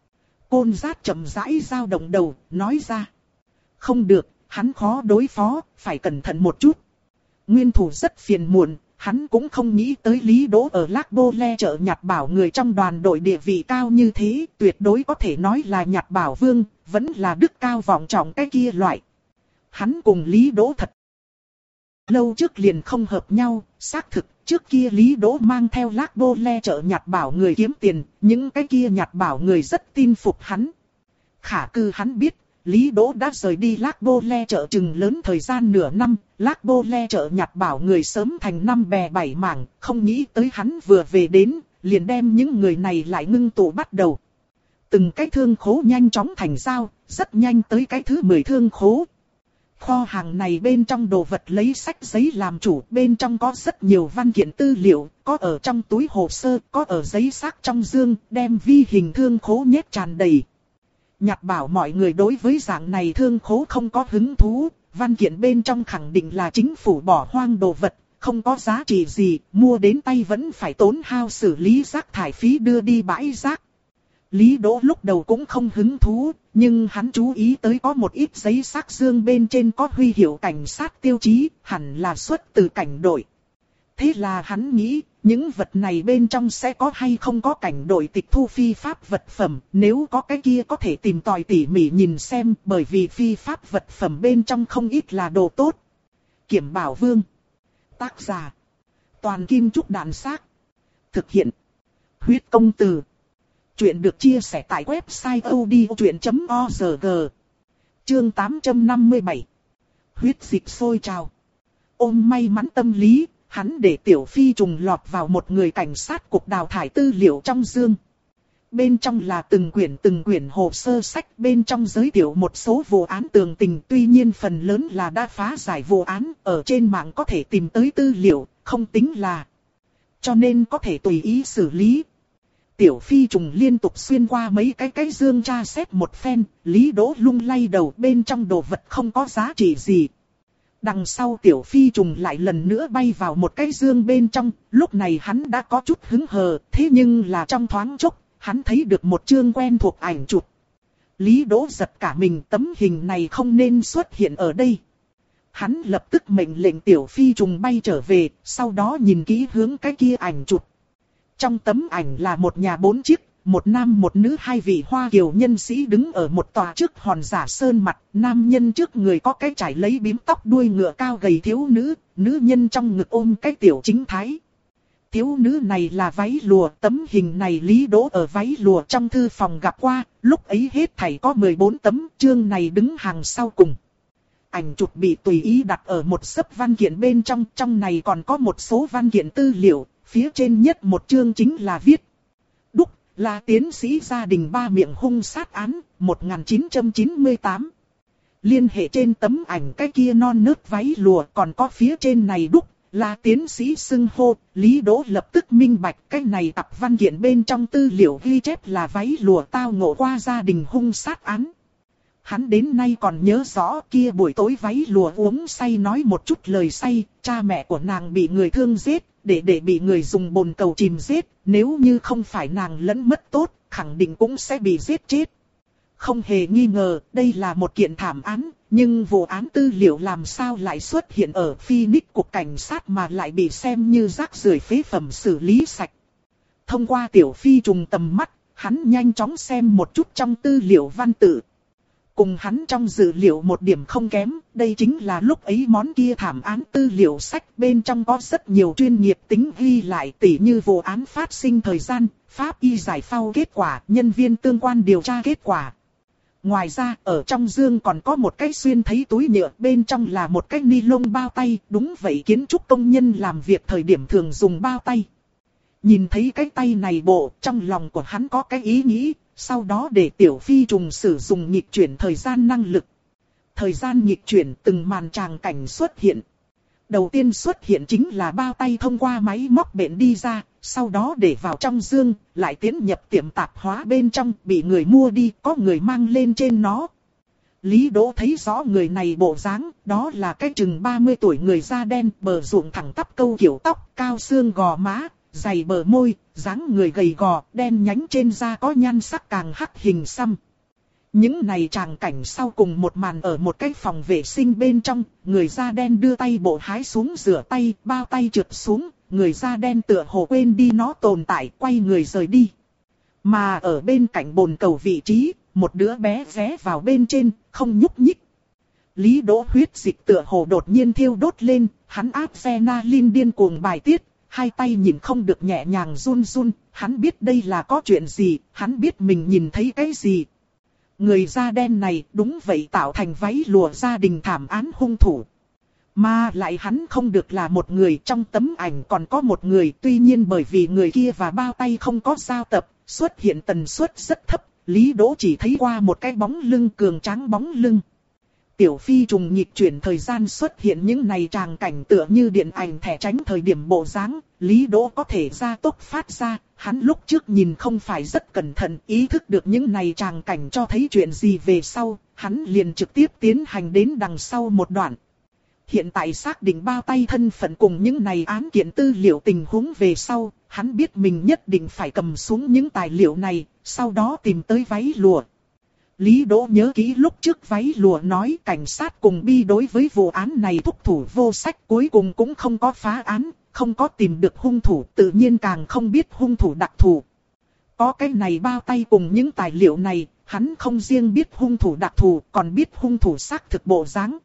Côn Dát chậm rãi dao động đầu, nói ra. Không được, hắn khó đối phó, phải cẩn thận một chút. Nguyên thủ rất phiền muộn, hắn cũng không nghĩ tới Lý Đỗ ở Lác Bô Le chợ nhặt bảo người trong đoàn đội địa vị cao như thế, tuyệt đối có thể nói là nhặt bảo vương, vẫn là đức cao vọng trọng cái kia loại. Hắn cùng Lý Đỗ thật lâu trước liền không hợp nhau, xác thực, trước kia Lý Đỗ mang theo Lác Bô Le chợ nhặt bảo người kiếm tiền, những cái kia nhặt bảo người rất tin phục hắn. Khả cư hắn biết, Lý Đỗ đã rời đi Lác Bô Le chợ chừng lớn thời gian nửa năm, Lác Bô Le chợ nhặt bảo người sớm thành năm bè bảy mảng, không nghĩ tới hắn vừa về đến, liền đem những người này lại ngưng tụ bắt đầu. Từng cái thương khố nhanh chóng thành giao, rất nhanh tới cái thứ mười thương khố. Kho hàng này bên trong đồ vật lấy sách giấy làm chủ, bên trong có rất nhiều văn kiện tư liệu, có ở trong túi hồ sơ, có ở giấy xác trong dương, đem vi hình thương khố nhét tràn đầy. Nhặt bảo mọi người đối với dạng này thương khố không có hứng thú, văn kiện bên trong khẳng định là chính phủ bỏ hoang đồ vật, không có giá trị gì, mua đến tay vẫn phải tốn hao xử lý rác thải phí đưa đi bãi rác. Lý Đỗ lúc đầu cũng không hứng thú, nhưng hắn chú ý tới có một ít giấy xác dương bên trên có huy hiệu cảnh sát tiêu chí, hẳn là xuất từ cảnh đội. Thế là hắn nghĩ, Những vật này bên trong sẽ có hay không có cảnh đội tịch thu phi pháp vật phẩm, nếu có cái kia có thể tìm tòi tỉ mỉ nhìn xem, bởi vì phi pháp vật phẩm bên trong không ít là đồ tốt. Kiểm Bảo Vương. Tác giả. Toàn Kim Trúc Đàn Xác. Thực hiện. Huyết Công Từ. Chuyện được chia sẻ tại website odchuyện chấm org. Chương tám trăm năm mươi bảy. Huyết dịch sôi trào. Ôm may mắn tâm lý, hắn để Tiểu Phi trùng lọt vào một người cảnh sát cục đào thải tư liệu trong dương. Bên trong là từng quyển từng quyển hồ sơ sách, bên trong giới thiệu một số vụ án tường tình, tuy nhiên phần lớn là đã phá giải vụ án, ở trên mạng có thể tìm tới tư liệu, không tính là. Cho nên có thể tùy ý xử lý. Tiểu Phi trùng liên tục xuyên qua mấy cái cái dương tra xét một phen, Lý Đỗ lung lay đầu, bên trong đồ vật không có giá trị gì. Đằng sau Tiểu Phi trùng lại lần nữa bay vào một cái dương bên trong, lúc này hắn đã có chút hứng hờ, thế nhưng là trong thoáng chốc, hắn thấy được một chương quen thuộc ảnh chụp. Lý Đỗ giật cả mình, tấm hình này không nên xuất hiện ở đây. Hắn lập tức mệnh lệnh Tiểu Phi trùng bay trở về, sau đó nhìn kỹ hướng cái kia ảnh chụp. Trong tấm ảnh là một nhà bốn chiếc, một nam một nữ hai vị Hoa kiều nhân sĩ đứng ở một tòa trước hòn giả sơn mặt. Nam nhân trước người có cái trải lấy bím tóc đuôi ngựa cao gầy thiếu nữ, nữ nhân trong ngực ôm cái tiểu chính thái. Thiếu nữ này là váy lụa, tấm hình này Lý Đỗ ở váy lụa trong thư phòng gặp qua, lúc ấy hết thảy có mười bốn tấm, chương này đứng hàng sau cùng. Ảnh chụp bị tùy ý đặt ở một xấp văn kiện bên trong, trong này còn có một số văn kiện tư liệu, phía trên nhất một chương chính là viết. Đúc, là tiến sĩ gia đình ba miệng hung sát án, một nghìn chín trăm chín mươi tám. Liên hệ trên tấm ảnh cái kia non nớt váy lụa, còn có phía trên này đúc, là tiến sĩ xưng hô. Lý Đỗ lập tức minh bạch cái này tập văn kiện bên trong tư liệu ghi chép là váy lụa tao ngộ qua gia đình hung sát án. Hắn đến nay còn nhớ rõ kia buổi tối váy lụa uống say nói một chút lời say, cha mẹ của nàng bị người thương giết, để để bị người dùng bồn cầu chìm giết, nếu như không phải nàng lẫn mất tốt, khẳng định cũng sẽ bị giết chết. Không hề nghi ngờ, đây là một kiện thảm án, nhưng vụ án tư liệu làm sao lại xuất hiện ở Phoenix cục cảnh sát mà lại bị xem như rác rưởi phế phẩm xử lý sạch. Thông qua Tiểu Phi trùng tầm mắt, hắn nhanh chóng xem một chút trong tư liệu văn tự. Cùng hắn trong dữ liệu một điểm không kém, đây chính là lúc ấy món kia thảm án tư liệu sách, bên trong có rất nhiều chuyên nghiệp tính ghi lại, tỉ như vụ án phát sinh thời gian, pháp y giải phẫu kết quả, nhân viên tương quan điều tra kết quả. Ngoài ra, ở trong dương còn có một cái xuyên thấy túi nhựa, bên trong là một cái ni lông bao tay, đúng vậy, kiến trúc công nhân làm việc thời điểm thường dùng bao tay. Nhìn thấy cái tay này bộ, trong lòng của hắn có cái ý nghĩ, sau đó để Tiểu Phi trùng sử dụng nghịch chuyển thời gian năng lực. Thời gian nghịch chuyển, từng màn tràng cảnh xuất hiện. Đầu tiên xuất hiện chính là bao tay thông qua máy móc bệnh đi ra, sau đó để vào trong dương, lại tiến nhập tiệm tạp hóa bên trong, bị người mua đi, có người mang lên trên nó. Lý Đỗ thấy rõ người này bộ dáng, đó là cái chừng ba mươi tuổi người da đen, bờ ruộng thẳng tắp câu kiểu tóc, cao xương gò má, dày bờ môi, dáng người gầy gò, đen nhánh trên da có nhan sắc càng hắc hình xăm. Những này tràng cảnh sau cùng một màn ở một cái phòng vệ sinh bên trong, người da đen đưa tay bộ hái xuống rửa tay, bao tay trượt xuống, người da đen tựa hồ quên đi nó tồn tại, quay người rời đi. Mà ở bên cạnh bồn cầu vị trí, một đứa bé ghé vào bên trên, không nhúc nhích. Lý Đỗ huyết dịch tựa hồ đột nhiên thiêu đốt lên, hắn adrenaline điên cuồng bài tiết. Hai tay nhìn không được nhẹ nhàng run run, hắn biết đây là có chuyện gì, hắn biết mình nhìn thấy cái gì. Người da đen này đúng vậy tạo thành váy lụa gia đình thảm án hung thủ. Mà lại hắn không được là một người, trong tấm ảnh còn có một người, tuy nhiên bởi vì người kia và bao tay không có giao tập, xuất hiện tần suất rất thấp, Lý Đỗ chỉ thấy qua một cái bóng lưng cường tráng bóng lưng. Tiểu Phi trùng nhịp chuyển thời gian xuất hiện những này tràng cảnh tựa như điện ảnh thẻ tránh thời điểm bộ dáng, Lý Đỗ có thể ra tốc phát ra, hắn lúc trước nhìn không phải rất cẩn thận, ý thức được những này tràng cảnh cho thấy chuyện gì về sau, hắn liền trực tiếp tiến hành đến đằng sau một đoạn. Hiện tại xác định bao tay thân phận cùng những này án kiện tư liệu tình huống về sau, hắn biết mình nhất định phải cầm xuống những tài liệu này, sau đó tìm tới váy lụa. Lý Đỗ nhớ kỹ lúc trước váy lụa nói cảnh sát cùng bi đối với vụ án này thúc thủ vô sách, cuối cùng cũng không có phá án, không có tìm được hung thủ, tự nhiên càng không biết hung thủ đặc thù. Có cái này bao tay cùng những tài liệu này, hắn không riêng biết hung thủ đặc thù, còn biết hung thủ xác thực bộ dáng.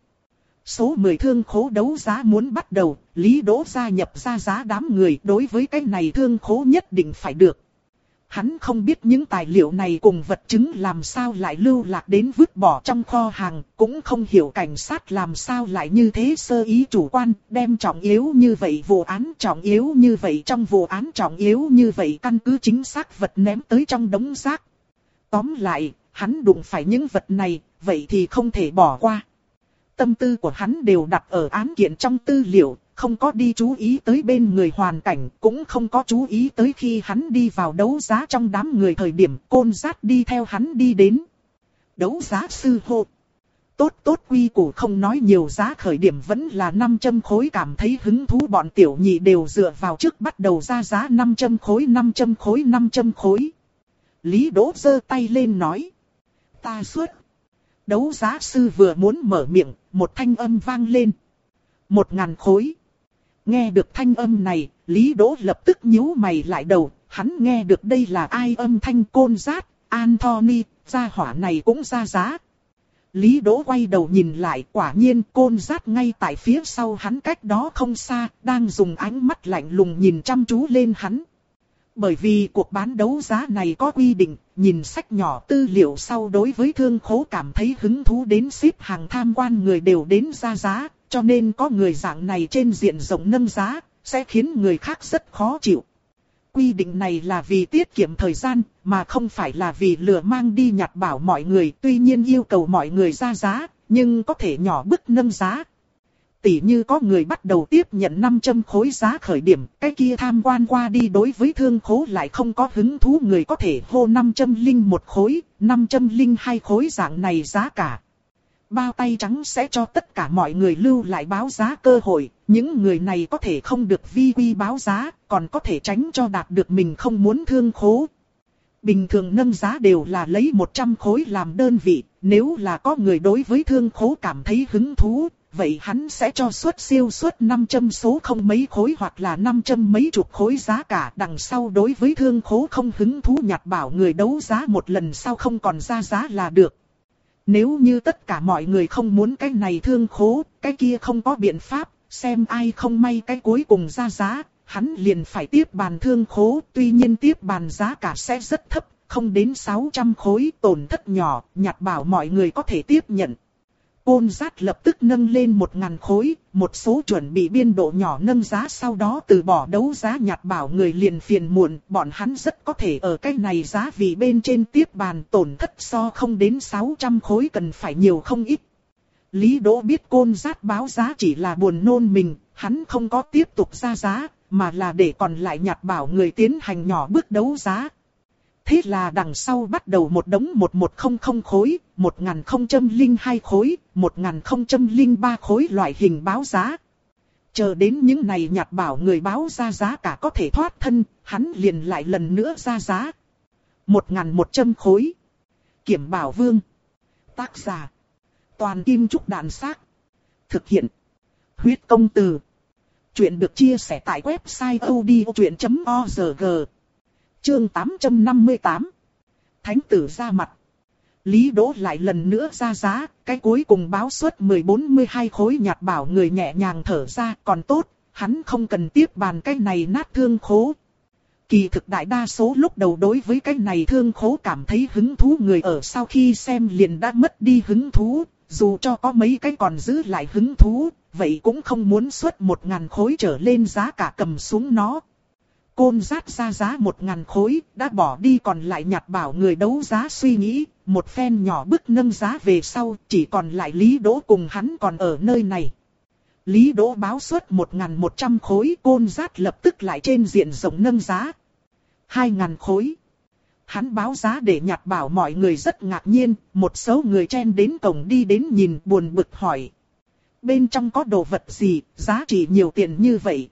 Số mười thương khố đấu giá muốn bắt đầu, Lý Đỗ gia nhập ra giá đám người, đối với cái này thương khố nhất định phải được. Hắn không biết những tài liệu này cùng vật chứng làm sao lại lưu lạc đến vứt bỏ trong kho hàng, cũng không hiểu cảnh sát làm sao lại như thế sơ ý chủ quan, đem trọng yếu như vậy vụ án trọng yếu như vậy trong vụ án trọng yếu như vậy căn cứ chính xác vật ném tới trong đống rác. Tóm lại, hắn đụng phải những vật này, vậy thì không thể bỏ qua. Tâm tư của hắn đều đặt ở án kiện trong tư liệu, không có đi chú ý tới bên người hoàn cảnh, cũng không có chú ý tới khi hắn đi vào đấu giá trong đám người thời điểm Côn Dát đi theo hắn đi đến. Đấu giá sư hô. Tốt tốt quy củ không nói nhiều, giá khởi điểm vẫn là năm trăm khối, cảm thấy hứng thú bọn tiểu nhị đều dựa vào trước bắt đầu ra giá năm trăm khối năm trăm khối năm trăm khối. Lý Đỗ giơ tay lên nói. Ta xuất. Đấu giá sư vừa muốn mở miệng, một thanh âm vang lên. Một ngàn khối. Nghe được thanh âm này, Lý Đỗ lập tức nhíu mày lại đầu, hắn nghe được đây là ai âm thanh Côn Dát, Anthony, gia hỏa này cũng ra giá. Lý Đỗ quay đầu nhìn lại, quả nhiên Côn Dát ngay tại phía sau hắn cách đó không xa, đang dùng ánh mắt lạnh lùng nhìn chăm chú lên hắn. Bởi vì cuộc bán đấu giá này có quy định, nhìn sách nhỏ tư liệu sau đối với thương khố cảm thấy hứng thú đến xếp hàng tham quan người đều đến ra giá, cho nên có người dạng này trên diện rộng nâng giá, sẽ khiến người khác rất khó chịu. Quy định này là vì tiết kiệm thời gian, mà không phải là vì lừa mang đi nhặt bảo mọi người, tuy nhiên yêu cầu mọi người ra giá, nhưng có thể nhỏ bức nâng giá. Tỷ như có người bắt đầu tiếp nhận năm trăm khối giá khởi điểm, cái kia tham quan qua đi đối với thương khố lại không có hứng thú, người có thể hô năm trăm lẻ một khối, năm trăm lẻ hai khối dạng này giá cả. Bao tay trắng sẽ cho tất cả mọi người lưu lại báo giá cơ hội, những người này có thể không được vi quy báo giá, còn có thể tránh cho đạt được mình không muốn thương khố. Bình thường nâng giá đều là lấy một trăm khối làm đơn vị, nếu là có người đối với thương khố cảm thấy hứng thú, vậy hắn sẽ cho suất siêu suất năm trăm số không mấy khối hoặc là năm trăm mấy chục khối giá cả. Đằng sau đối với thương khố không hứng thú nhặt bảo người đấu giá một lần sau không còn ra giá là được. Nếu như tất cả mọi người không muốn cái này thương khố, cái kia không có biện pháp, xem ai không may cái cuối cùng ra giá, hắn liền phải tiếp bàn thương khố. Tuy nhiên tiếp bàn giá cả sẽ rất thấp, không đến sáu trăm khối, tổn thất nhỏ, nhặt bảo mọi người có thể tiếp nhận. Côn Dát lập tức nâng lên một ngàn khối, một số chuẩn bị biên độ nhỏ nâng giá sau đó từ bỏ đấu giá nhặt bảo người liền phiền muộn, bọn hắn rất có thể ở cái này giá vì bên trên tiếp bàn tổn thất so không đến sáu trăm khối cần phải nhiều không ít. Lý Đỗ biết Côn Dát báo giá chỉ là buồn nôn mình, hắn không có tiếp tục ra giá, mà là để còn lại nhặt bảo người tiến hành nhỏ bước đấu giá. Thế là đằng sau bắt đầu một đống một một không không khối, một ngàn không trăm linh hai khối, một ngàn không trăm linh ba khối loại hình báo giá. Chờ đến những này nhặt bảo người báo ra giá cả có thể thoát thân, hắn liền lại lần nữa ra giá. Một ngàn một trăm khối. Kiểm Bảo Vương. Tác giả. Toàn Kim Trúc Đạn Xác. Thực hiện. Huyết Công Từ. Chuyện được chia sẻ tại website odchuyện chấm org. Chương tám trăm năm mươi tám. Thánh tử ra mặt. Lý Đỗ lại lần nữa ra giá, cái cuối cùng báo suất mười bốn mươi hai khối nhặt bảo người nhẹ nhàng thở ra, còn tốt, hắn không cần tiếp bàn cái này nát thương khố. Kỳ thực đại đa số lúc đầu đối với cái này thương khố cảm thấy hứng thú người ở sau khi xem liền đã mất đi hứng thú, dù cho có mấy cái còn giữ lại hứng thú, vậy cũng không muốn xuất một ngàn khối trở lên giá cả cầm xuống nó. Côn Dát ra giá một ngàn khối, đã bỏ đi còn lại nhặt bảo người đấu giá suy nghĩ, một phen nhỏ bước nâng giá về sau, chỉ còn lại Lý Đỗ cùng hắn còn ở nơi này. Lý Đỗ báo suất một ngàn một trăm khối, Côn Dát lập tức lại trên diện rộng nâng giá. hai ngàn khối. Hắn báo giá để nhặt bảo mọi người rất ngạc nhiên, một số người chen đến cổng đi đến nhìn buồn bực hỏi. Bên trong có đồ vật gì, giá trị nhiều tiền như vậy?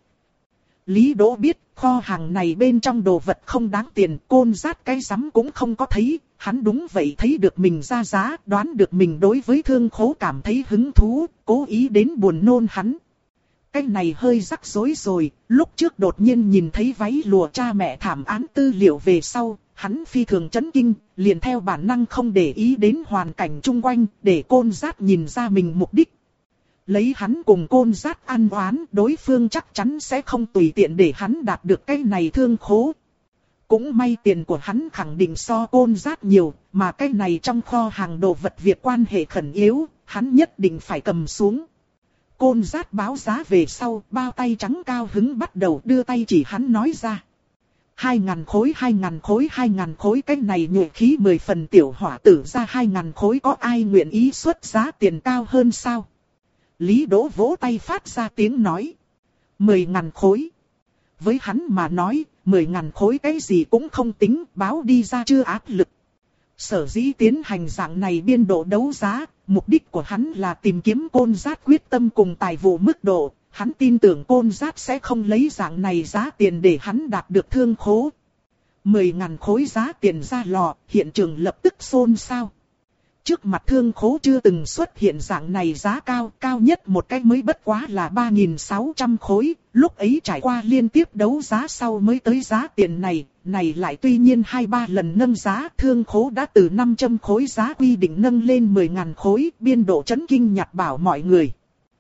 Lý Đỗ biết, kho hàng này bên trong đồ vật không đáng tiền, Côn Dát cái rắm cũng không có thấy, hắn đúng vậy thấy được mình ra giá, đoán được mình đối với thương khố cảm thấy hứng thú, cố ý đến buồn nôn hắn. Cái này hơi rắc rối rồi, lúc trước đột nhiên nhìn thấy váy lụa cha mẹ thảm án tư liệu về sau, hắn phi thường chấn kinh, liền theo bản năng không để ý đến hoàn cảnh chung quanh, để Côn Dát nhìn ra mình mục đích. Lấy hắn cùng Côn Dát ăn oán, đối phương chắc chắn sẽ không tùy tiện để hắn đạt được cái này thương khố. Cũng may tiền của hắn khẳng định so Côn Dát nhiều, mà cái này trong kho hàng đồ vật việc quan hệ khẩn yếu, hắn nhất định phải cầm xuống. Côn Dát báo giá về sau, bao tay trắng cao hứng bắt đầu đưa tay chỉ hắn nói ra. Hai ngàn khối, hai ngàn khối, hai ngàn khối, cái này nhuệ khí mười phần tiểu hỏa tử ra hai ngàn khối, có ai nguyện ý xuất giá tiền cao hơn sao? Lý Đỗ vỗ tay phát ra tiếng nói. Mười ngàn khối. Với hắn mà nói, mười ngàn khối cái gì cũng không tính, báo đi ra chưa áp lực. Sở dĩ tiến hành dạng này biên độ đấu giá, mục đích của hắn là tìm kiếm Côn Dát quyết tâm cùng tài vụ mức độ. Hắn tin tưởng Côn Dát sẽ không lấy dạng này giá tiền để hắn đạt được thương khố. Mười ngàn khối giá tiền ra lò, hiện trường lập tức xôn xao. Trước mặt thương khố chưa từng xuất hiện dạng này giá cao, cao nhất một cái mới bất quá là ba nghìn sáu trăm khối, lúc ấy trải qua liên tiếp đấu giá sau mới tới giá tiền này, này lại tuy nhiên hai ba lần nâng giá, thương khố đã từ năm trăm khối giá quy định nâng lên mười ngàn khối, biên độ chấn kinh Nhật Bảo mọi người.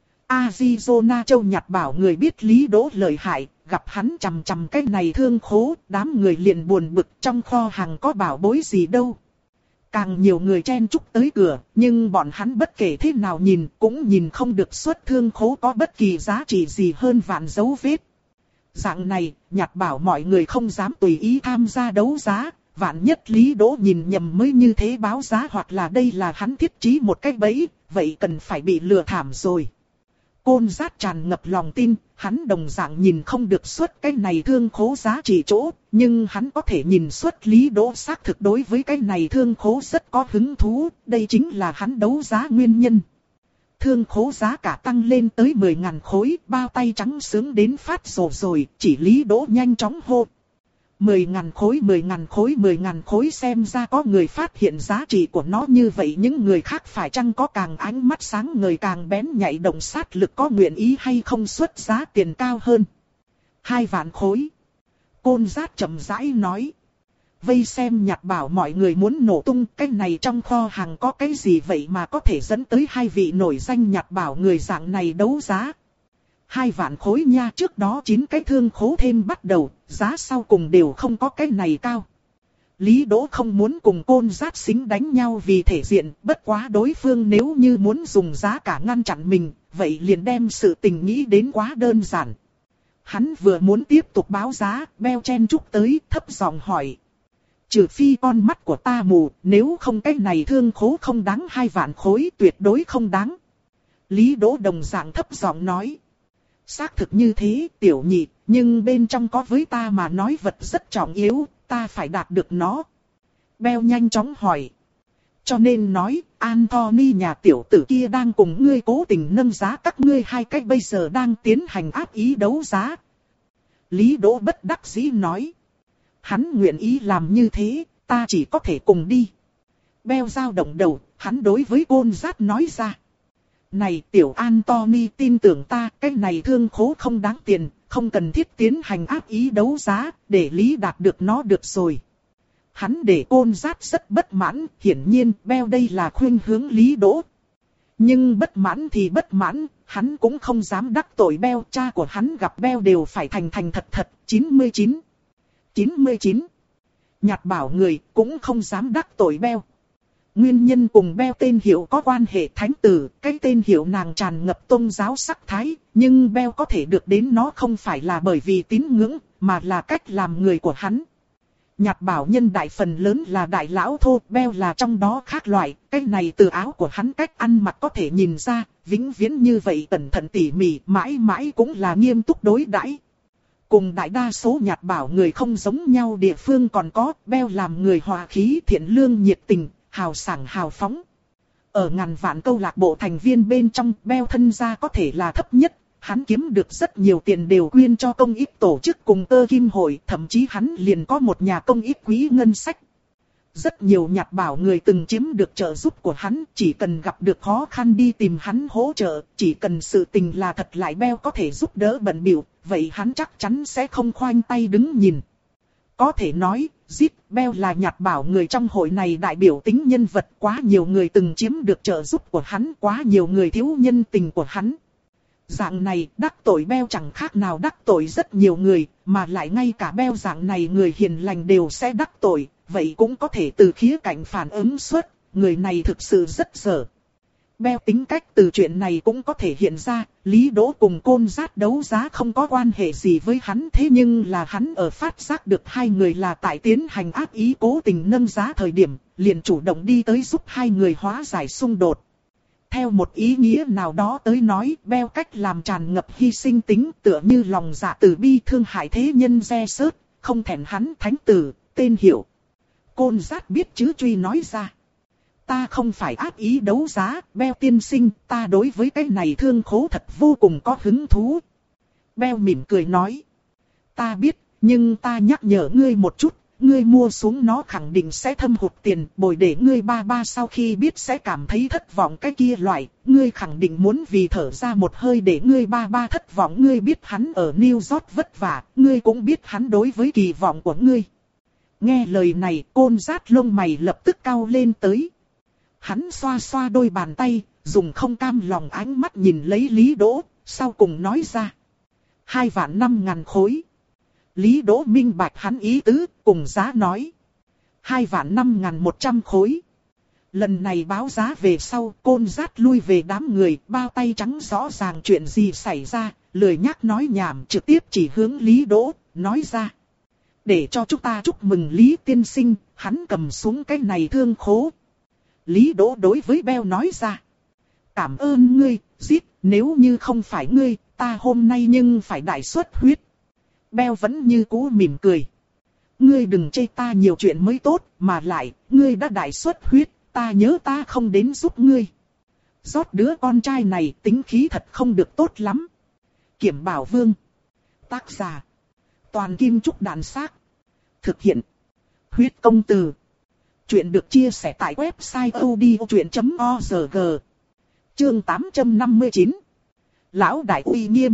Arizona Châu Nhật Bảo người biết Lý Đỗ lợi hại, gặp hắn chằm chằm cái này thương khố, đám người liền buồn bực trong kho hàng có bảo bối gì đâu. Càng nhiều người chen chúc tới cửa, nhưng bọn hắn bất kể thế nào nhìn cũng nhìn không được xuất thương khố có bất kỳ giá trị gì hơn vạn dấu vết. Dạng này, Nhật Bảo mọi người không dám tùy ý tham gia đấu giá, vạn nhất Lý Đỗ nhìn nhầm mới như thế báo giá hoặc là đây là hắn thiết trí một cái bẫy, vậy cần phải bị lừa thảm rồi. Côn Dát tràn ngập lòng tin, hắn đồng dạng nhìn không được xuất cái này thương khố giá trị chỗ, nhưng hắn có thể nhìn xuất Lý Đỗ xác thực đối với cái này thương khố rất có hứng thú, đây chính là hắn đấu giá nguyên nhân. Thương khố giá cả tăng lên tới mười ngàn khối, bao tay trắng sướng đến phát rồ rồi, chỉ Lý Đỗ nhanh chóng hô. mười ngàn khối, mười ngàn khối, mười ngàn khối xem ra có người phát hiện giá trị của nó như vậy những người khác phải chăng có càng ánh mắt sáng ngời càng bén nhạy động sát lực có nguyện ý hay không xuất giá tiền cao hơn. Hai vạn khối. Côn Dát chậm rãi nói. Vây xem Nhật Bảo mọi người muốn nổ tung cái này trong kho hàng có cái gì vậy mà có thể dẫn tới hai vị nổi danh Nhật Bảo người dạng này đấu giá. Hai vạn khối nha, trước đó chín cái thương khố thêm bắt đầu, giá sau cùng đều không có cái này cao. Lý Đỗ không muốn cùng Côn Dát xính đánh nhau vì thể diện, bất quá đối phương nếu như muốn dùng giá cả ngăn chặn mình, vậy liền đem sự tình nghĩ đến quá đơn giản. Hắn vừa muốn tiếp tục báo giá, Beo chen chúc tới, thấp giọng hỏi. Trừ phi con mắt của ta mù, nếu không cái này thương khố không đáng hai vạn khối, tuyệt đối không đáng. Lý Đỗ đồng dạng thấp giọng nói. Xác thực như thế, tiểu nhị, nhưng bên trong có với ta mà nói vật rất trọng yếu, ta phải đạt được nó. Beo nhanh chóng hỏi. Cho nên nói, Anthony nhà tiểu tử kia đang cùng ngươi cố tình nâng giá các ngươi hai cách bây giờ đang tiến hành áp ý đấu giá. Lý Đỗ bất đắc dĩ nói. Hắn nguyện ý làm như thế, ta chỉ có thể cùng đi. Beo dao động đầu, hắn đối với Côn Dát nói ra. Này tiểu Anthony tin tưởng ta, cái này thương khố không đáng tiền, không cần thiết tiến hành áp ý đấu giá, để Lý đạt được nó được rồi. Hắn để Côn Dát rất bất mãn, hiển nhiên Beo đây là khuyên hướng Lý Đỗ. Nhưng bất mãn thì bất mãn, hắn cũng không dám đắc tội Beo, cha của hắn gặp Beo đều phải thành thành thật thật, chín mươi chín. chín mươi chín. Nhật Bảo người cũng không dám đắc tội Beo. Nguyên nhân cùng Beo tên hiệu có quan hệ thánh tử, cái tên hiệu nàng tràn ngập tôn giáo sắc thái, nhưng Beo có thể được đến nó không phải là bởi vì tín ngưỡng, mà là cách làm người của hắn. Nhật Bảo nhân đại phần lớn là đại lão thô, Beo là trong đó khác loại, cái này từ áo của hắn cách ăn mặc có thể nhìn ra, vĩnh viễn như vậy cẩn thận tỉ mỉ, mãi mãi cũng là nghiêm túc đối đãi. Cùng đại đa số Nhật Bảo người không giống nhau địa phương còn có, Beo làm người hòa khí thiện lương nhiệt tình, hào sảng hào phóng. Ở ngàn vạn câu lạc bộ thành viên bên trong, Beo thân gia có thể là thấp nhất, hắn kiếm được rất nhiều tiền đều quyên cho công ích tổ chức cùng tơ kim hội, thậm chí hắn liền có một nhà công ích quý ngân sách. Rất nhiều nhặt bảo người từng chiếm được trợ giúp của hắn, chỉ cần gặp được khó khăn đi tìm hắn hỗ trợ, chỉ cần sự tình là thật lại Beo có thể giúp đỡ bận bịu, vậy hắn chắc chắn sẽ không khoanh tay đứng nhìn. Có thể nói, Zip Beo là nhặt bảo người trong hội này đại biểu tính nhân vật, quá nhiều người từng chiếm được trợ giúp của hắn, quá nhiều người thiếu nhân tình của hắn. Dạng này đắc tội Beo chẳng khác nào đắc tội rất nhiều người, mà lại ngay cả Beo dạng này người hiền lành đều sẽ đắc tội, vậy cũng có thể từ khía cạnh phản ứng xuất, người này thực sự rất dở. Beo tính cách từ chuyện này cũng có thể hiện ra, Lý Đỗ cùng Côn Dát đấu giá không có quan hệ gì với hắn, thế nhưng là hắn ở phát giác được hai người là tại tiến hành ác ý cố tình nâng giá thời điểm, liền chủ động đi tới giúp hai người hóa giải xung đột. Theo một ý nghĩa nào đó tới nói, Beo cách làm tràn ngập hy sinh tính, tựa như lòng dạ từ bi thương hại thế nhân re sớt, không thèm hắn thánh tử, tên hiệu. Côn Dát biết chữ truy nói ra. Ta không phải ác ý đấu giá, Beo tiên sinh, ta đối với cái này thương khố thật vô cùng có hứng thú. Beo mỉm cười nói. Ta biết, nhưng ta nhắc nhở ngươi một chút, ngươi mua xuống nó khẳng định sẽ thâm hụt tiền, bồi để ngươi ba ba sau khi biết sẽ cảm thấy thất vọng cái kia loại, ngươi khẳng định muốn vì thở ra một hơi để ngươi ba ba thất vọng, ngươi biết hắn ở New York vất vả, ngươi cũng biết hắn đối với kỳ vọng của ngươi. Nghe lời này, Côn Dát lông mày lập tức cau lên tới. Hắn xoa xoa đôi bàn tay, dùng không cam lòng ánh mắt nhìn lấy Lý Đỗ, sau cùng nói ra. Hai vạn năm ngàn khối. Lý Đỗ minh bạch hắn ý tứ, cùng giá nói. Hai vạn năm ngàn một trăm khối. Lần này báo giá về sau, Côn Dát lui về đám người, bao tay trắng rõ ràng chuyện gì xảy ra, lười nhắc nói nhảm trực tiếp chỉ hướng Lý Đỗ, nói ra. Để cho chúng ta chúc mừng Lý tiên sinh, hắn cầm xuống cái này thương khố. Lý Đỗ đối với Beo nói ra. Cảm ơn ngươi, Zip, nếu như không phải ngươi, ta hôm nay nhưng phải đại xuất huyết. Beo vẫn như cũ mỉm cười. Ngươi đừng chê ta nhiều chuyện mới tốt, mà lại, ngươi đã đại xuất huyết, ta nhớ ta không đến giúp ngươi. Rót đứa con trai này tính khí thật không được tốt lắm. Kiểm Bảo Vương. Tác giả. Toàn Kim Trúc Đàn Xác. Thực hiện. Huyết Công Từ. Chuyện được chia sẻ tại website odchuyện chấm org. Chương tám trăm năm mươi chín. Lão đại uy nghiêm.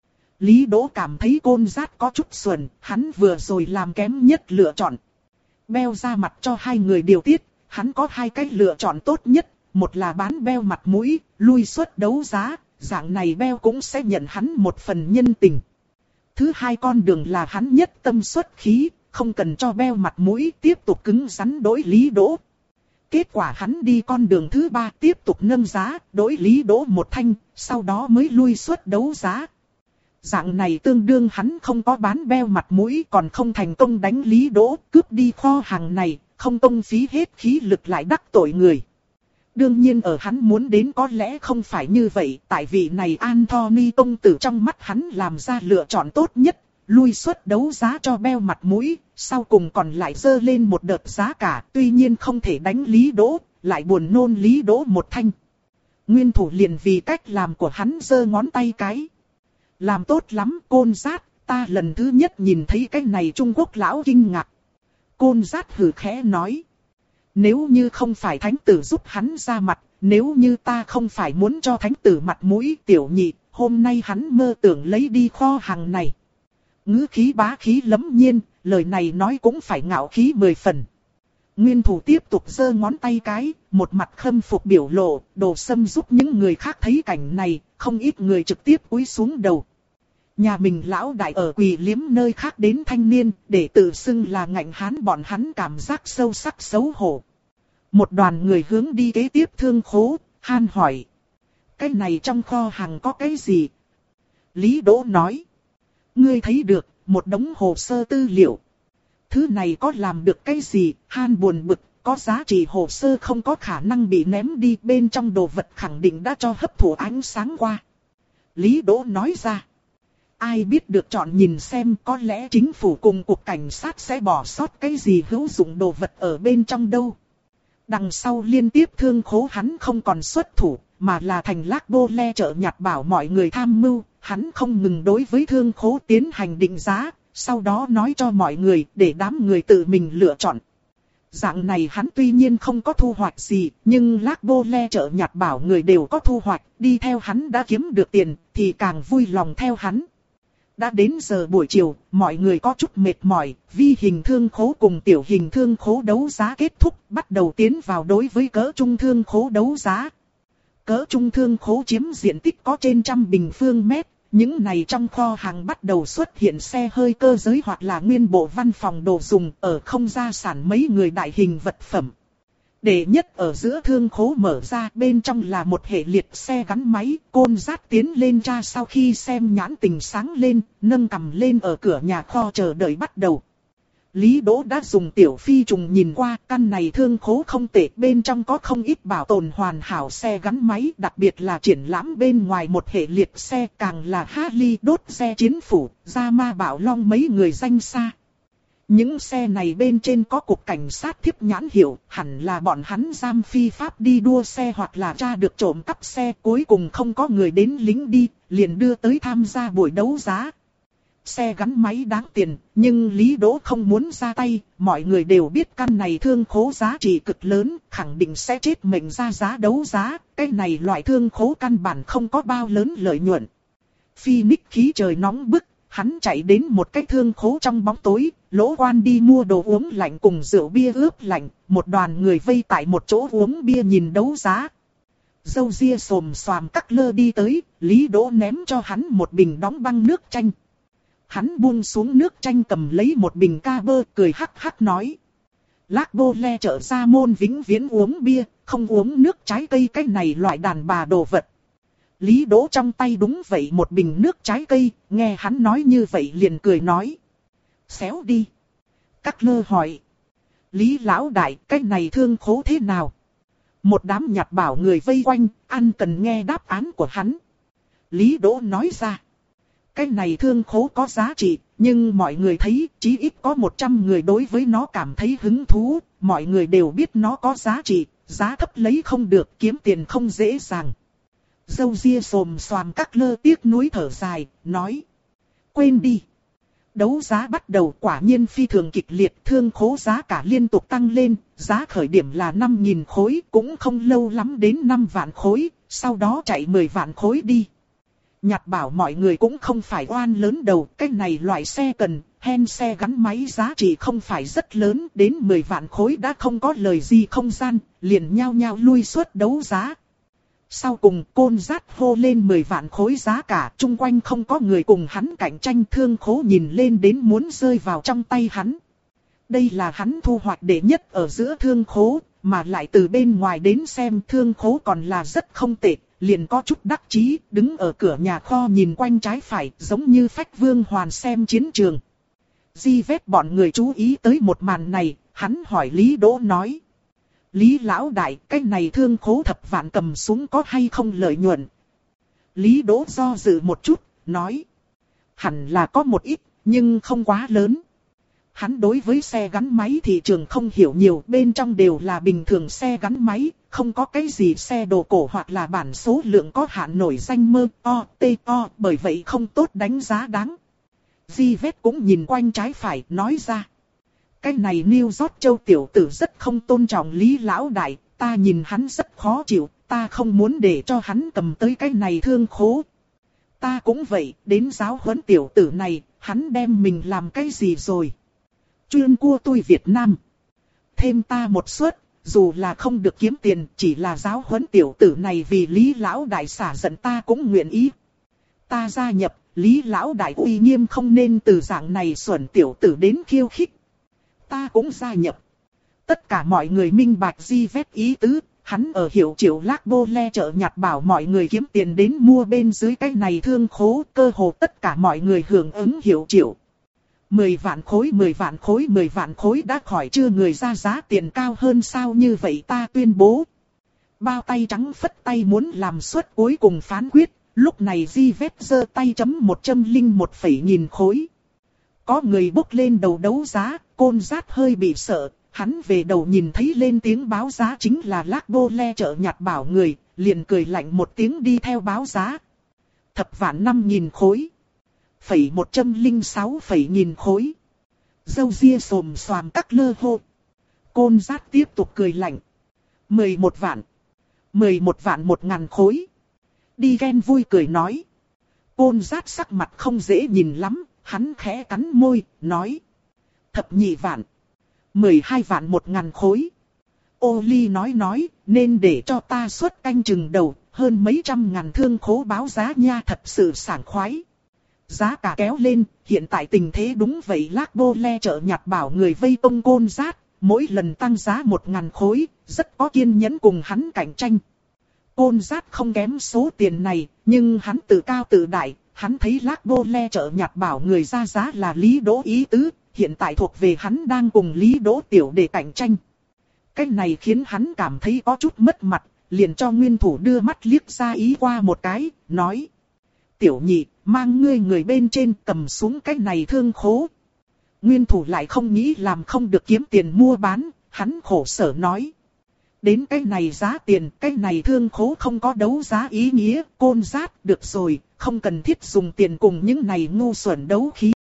Lý Đỗ cảm thấy Côn Dát có chút xuẩn, hắn vừa rồi làm kém nhất lựa chọn. Beo ra mặt cho hai người điều tiết, hắn có hai cách lựa chọn tốt nhất, một là bán Beo mặt mũi, lui suất đấu giá, dạng này Beo cũng sẽ nhận hắn một phần nhân tình. Thứ hai con đường là hắn nhất tâm xuất khí, không cần cho Beo mặt mũi, tiếp tục cứng rắn đối Lý Đỗ. Kết quả hắn đi con đường thứ ba, tiếp tục nâng giá, đối Lý Đỗ một thanh, sau đó mới lui suất đấu giá. Dạng này tương đương hắn không có bán Beo mặt mũi, còn không thành công đánh Lý Đỗ, cướp đi kho hàng này, không công phí hết khí lực lại đắc tội người. Đương nhiên ở hắn muốn đến có lẽ không phải như vậy, tại vì này Anthony công tử trong mắt hắn làm ra lựa chọn tốt nhất, lui suất đấu giá cho Beo mặt mũi, sau cùng còn lại dơ lên một đợt giá cả, tuy nhiên không thể đánh Lý Đỗ, lại buồn nôn Lý Đỗ một thanh. Nguyên thủ liền vì cách làm của hắn giơ ngón tay cái. Làm tốt lắm Côn Dát, ta lần thứ nhất nhìn thấy cái này Trung Quốc lão kinh ngạc. Côn Dát hừ khẽ nói. Nếu như không phải thánh tử giúp hắn ra mặt, nếu như ta không phải muốn cho thánh tử mặt mũi tiểu nhị, hôm nay hắn mơ tưởng lấy đi kho hàng này. Ngữ khí bá khí lẫm nhiên, lời này nói cũng phải ngạo khí mười phần. Nguyên thủ tiếp tục giơ ngón tay cái, một mặt khâm phục biểu lộ, Đồ Sâm giúp những người khác thấy cảnh này, không ít người trực tiếp cúi xuống đầu. Nhà mình lão đại ở quỳ liếm nơi khác đến thanh niên, để tự xưng là ngạnh hán bọn hắn cảm giác sâu sắc xấu hổ. Một đoàn người hướng đi kế tiếp thương khố, Han hỏi. Cái này trong kho hàng có cái gì? Lý Đỗ nói. Ngươi thấy được, một đống hồ sơ tư liệu. Thứ này có làm được cái gì? Han buồn bực, có giá trị hồ sơ không có khả năng bị ném đi, bên trong đồ vật khẳng định đã cho hấp thụ ánh sáng qua. Lý Đỗ nói ra. Ai biết được, chọn nhìn xem, có lẽ chính phủ cùng cục cảnh sát sẽ bỏ sót cái gì hữu dụng đồ vật ở bên trong đâu. Đằng sau liên tiếp thương khố hắn không còn xuất thủ, mà là thành lác bô le trợ nhặt bảo mọi người tham mưu, hắn không ngừng đối với thương khố tiến hành định giá, sau đó nói cho mọi người để đám người tự mình lựa chọn. Dạng này hắn tuy nhiên không có thu hoạch gì, nhưng Lác Bô Le chợ nhặt bảo người đều có thu hoạch, đi theo hắn đã kiếm được tiền, thì càng vui lòng theo hắn. Đã đến giờ buổi chiều, mọi người có chút mệt mỏi, vi hình thương khố cùng tiểu hình thương khố đấu giá kết thúc, bắt đầu tiến vào đối với cỡ trung thương khố đấu giá. Cỡ trung thương khố chiếm diện tích có trên trăm bình phương mét, những này trong kho hàng bắt đầu xuất hiện xe hơi cơ giới hoặc là nguyên bộ văn phòng đồ dùng, ở không gia sản mấy người đại hình vật phẩm. Đệ nhất ở giữa thương khố mở ra, bên trong là một hệ liệt xe gắn máy, Côn Dát tiến lên tra sau khi xem nhãn tình sáng lên, nâng cằm lên ở cửa nhà kho chờ đợi bắt đầu. Lý Đỗ đã dùng tiểu phi trùng nhìn qua, căn này thương khố không tệ, bên trong có không ít bảo tồn hoàn hảo xe gắn máy, đặc biệt là triển lãm bên ngoài một hệ liệt xe, càng là Harley đốt xe chiến phủ, Yama Bảo Long mấy người danh xa. Những xe này bên trên có cục cảnh sát thiếp nhãn hiệu, hẳn là bọn hắn giam phi pháp đi đua xe hoặc là tra được trộm cắp xe, cuối cùng không có người đến lính đi, liền đưa tới tham gia buổi đấu giá. Xe gắn máy đáng tiền, nhưng Lý Đỗ không muốn ra tay, mọi người đều biết căn này thương khố giá trị cực lớn, khẳng định sẽ chết mệnh ra giá đấu giá, cái này loại thương khố căn bản không có bao lớn lợi nhuận. Phoenix khí trời nóng bức, hắn chạy đến một cái thương khố trong bóng tối, Lỗ Quan đi mua đồ uống lạnh cùng rượu bia ướp lạnh, một đoàn người vây tại một chỗ uống bia nhìn đấu giá. Dâu ria xồm xoàm cắt lơ đi tới, Lý Đỗ ném cho hắn một bình đóng băng nước chanh. Hắn buông xuống nước chanh cầm lấy một bình ca bơ cười hắc hắc nói. Lác Bô Le chợ ra môn vĩnh viễn uống bia, không uống nước trái cây cái này loại đàn bà đồ vật. Lý Đỗ trong tay đúng vậy một bình nước trái cây, nghe hắn nói như vậy liền cười nói. Xéo đi. Cắt lơ hỏi. Lý lão đại, cái này thương khố thế nào? Một đám nhặt bảo người vây quanh, ăn cần nghe đáp án của hắn. Lý Đỗ nói ra. Cái này thương khố có giá trị, nhưng mọi người thấy chí ít có một trăm người đối với nó cảm thấy hứng thú, mọi người đều biết nó có giá trị, giá thấp lấy không được, kiếm tiền không dễ dàng. Dâu ria xồm xoàm các lơ tiếc nuối thở dài, nói. Quên đi. Đấu giá bắt đầu quả nhiên phi thường kịch liệt, thương khố giá cả liên tục tăng lên, giá khởi điểm là năm nghìn khối, cũng không lâu lắm đến năm vạn khối, sau đó chạy mười vạn khối đi. Nhặt bảo mọi người cũng không phải oan lớn đầu, cái này loại xe cần, hen xe gắn máy giá trị không phải rất lớn, đến mười vạn khối đã không có lời gì không gian, liền nhao nhao lui suất đấu giá. Sau cùng Côn Dát hô lên mười vạn khối giá cả, chung quanh không có người cùng hắn cạnh tranh, thương khố nhìn lên đến muốn rơi vào trong tay hắn. Đây là hắn thu hoạch đệ nhất ở giữa thương khố, mà lại từ bên ngoài đến xem thương khố còn là rất không tệ. Liền có chút đắc chí, đứng ở cửa nhà kho nhìn quanh trái phải, giống như Phách Vương Hoàn xem chiến trường. Di vết bọn người chú ý tới một màn này, hắn hỏi Lý Đỗ nói. Lý lão đại, cái này thương khố thập vạn cầm xuống có hay không lợi nhuận? Lý Đỗ do dự một chút, nói. Hẳn là có một ít, nhưng không quá lớn. Hắn đối với xe gắn máy thị trường không hiểu nhiều, bên trong đều là bình thường xe gắn máy, không có cái gì xe đồ cổ hoặc là bản số lượng có hạn nổi danh mơ, o, t, o, bởi vậy không tốt đánh giá đáng. Di vết cũng nhìn quanh trái phải, nói ra. Cái này New York Châu tiểu tử rất không tôn trọng Lý lão đại, ta nhìn hắn rất khó chịu, ta không muốn để cho hắn cầm tới cái này thương khố. Ta cũng vậy, đến giáo huấn tiểu tử này, hắn đem mình làm cái gì rồi? Chuyên cua tôi Việt Nam. Thêm ta một suất, dù là không được kiếm tiền, chỉ là giáo huấn tiểu tử này vì Lý lão đại xả giận ta cũng nguyện ý. Ta gia nhập, Lý lão đại uy nghiêm không nên từ dạng này xuẩn tiểu tử đến khiêu khích. Ta cũng gia nhập. Tất cả mọi người minh bạch Di vết ý tứ, hắn ở hiệu triệu Lác Bô Le chợ nhặt bảo mọi người kiếm tiền đến mua bên dưới cái này thương khố, cơ hồ tất cả mọi người hưởng ứng hiệu triệu. Mười vạn khối, mười vạn khối, mười vạn khối đã khỏi chưa người ra giá tiền cao hơn sao, như vậy ta tuyên bố. Bao tay trắng phất tay muốn làm suất cuối cùng phán quyết, lúc này Di vết giơ tay chấm một trăm lẻ một phẩy nghìn khối. Có người bốc lên đầu đấu giá, Côn Dát hơi bị sợ, hắn về đầu nhìn thấy lên tiếng báo giá chính là Lác Bô Le chợ nhặt bảo người, liền cười lạnh một tiếng đi theo báo giá. Thập vạn năm nghìn khối. Phẩy một trăm lẻ sáu phẩy nghìn khối. Dâu ria xồm xoàm cắt lơ hô. Côn Dát tiếp tục cười lạnh. mười một vạn. mười một vạn một ngàn khối. Đi ghen vui cười nói. Côn Dát sắc mặt không dễ nhìn lắm, hắn khẽ cắn môi, nói. Thập nhị vạn. mười hai vạn một ngàn khối. Ô Ly nói nói, nên để cho ta xuất canh chừng đầu, hơn mấy trăm ngàn thương khố báo giá nha, thật sự sảng khoái. Giá cả kéo lên, hiện tại tình thế đúng vậy, Lác Bô Le chợ nhặt bảo người vây công Côn Dát, mỗi lần tăng giá một ngàn khối, rất có kiên nhẫn cùng hắn cạnh tranh. Côn Dát không kém số tiền này, nhưng hắn tự cao tự đại, hắn thấy Lác Bô Le chợ nhặt bảo người ra giá là Lý Đỗ ý tứ, hiện tại thuộc về hắn đang cùng Lý Đỗ tiểu để cạnh tranh. Cái này khiến hắn cảm thấy có chút mất mặt, liền cho nguyên thủ đưa mắt liếc ra ý qua một cái, nói. Tiểu nhị, mang ngươi người bên trên cầm xuống cái này thương khố. Nguyên thủ lại không nghĩ làm không được kiếm tiền mua bán, hắn khổ sở nói. Đến cái này giá tiền, cái này thương khố không có đấu giá ý nghĩa, Côn Dát, được rồi, không cần thiết dùng tiền cùng những này ngu xuẩn đấu khí.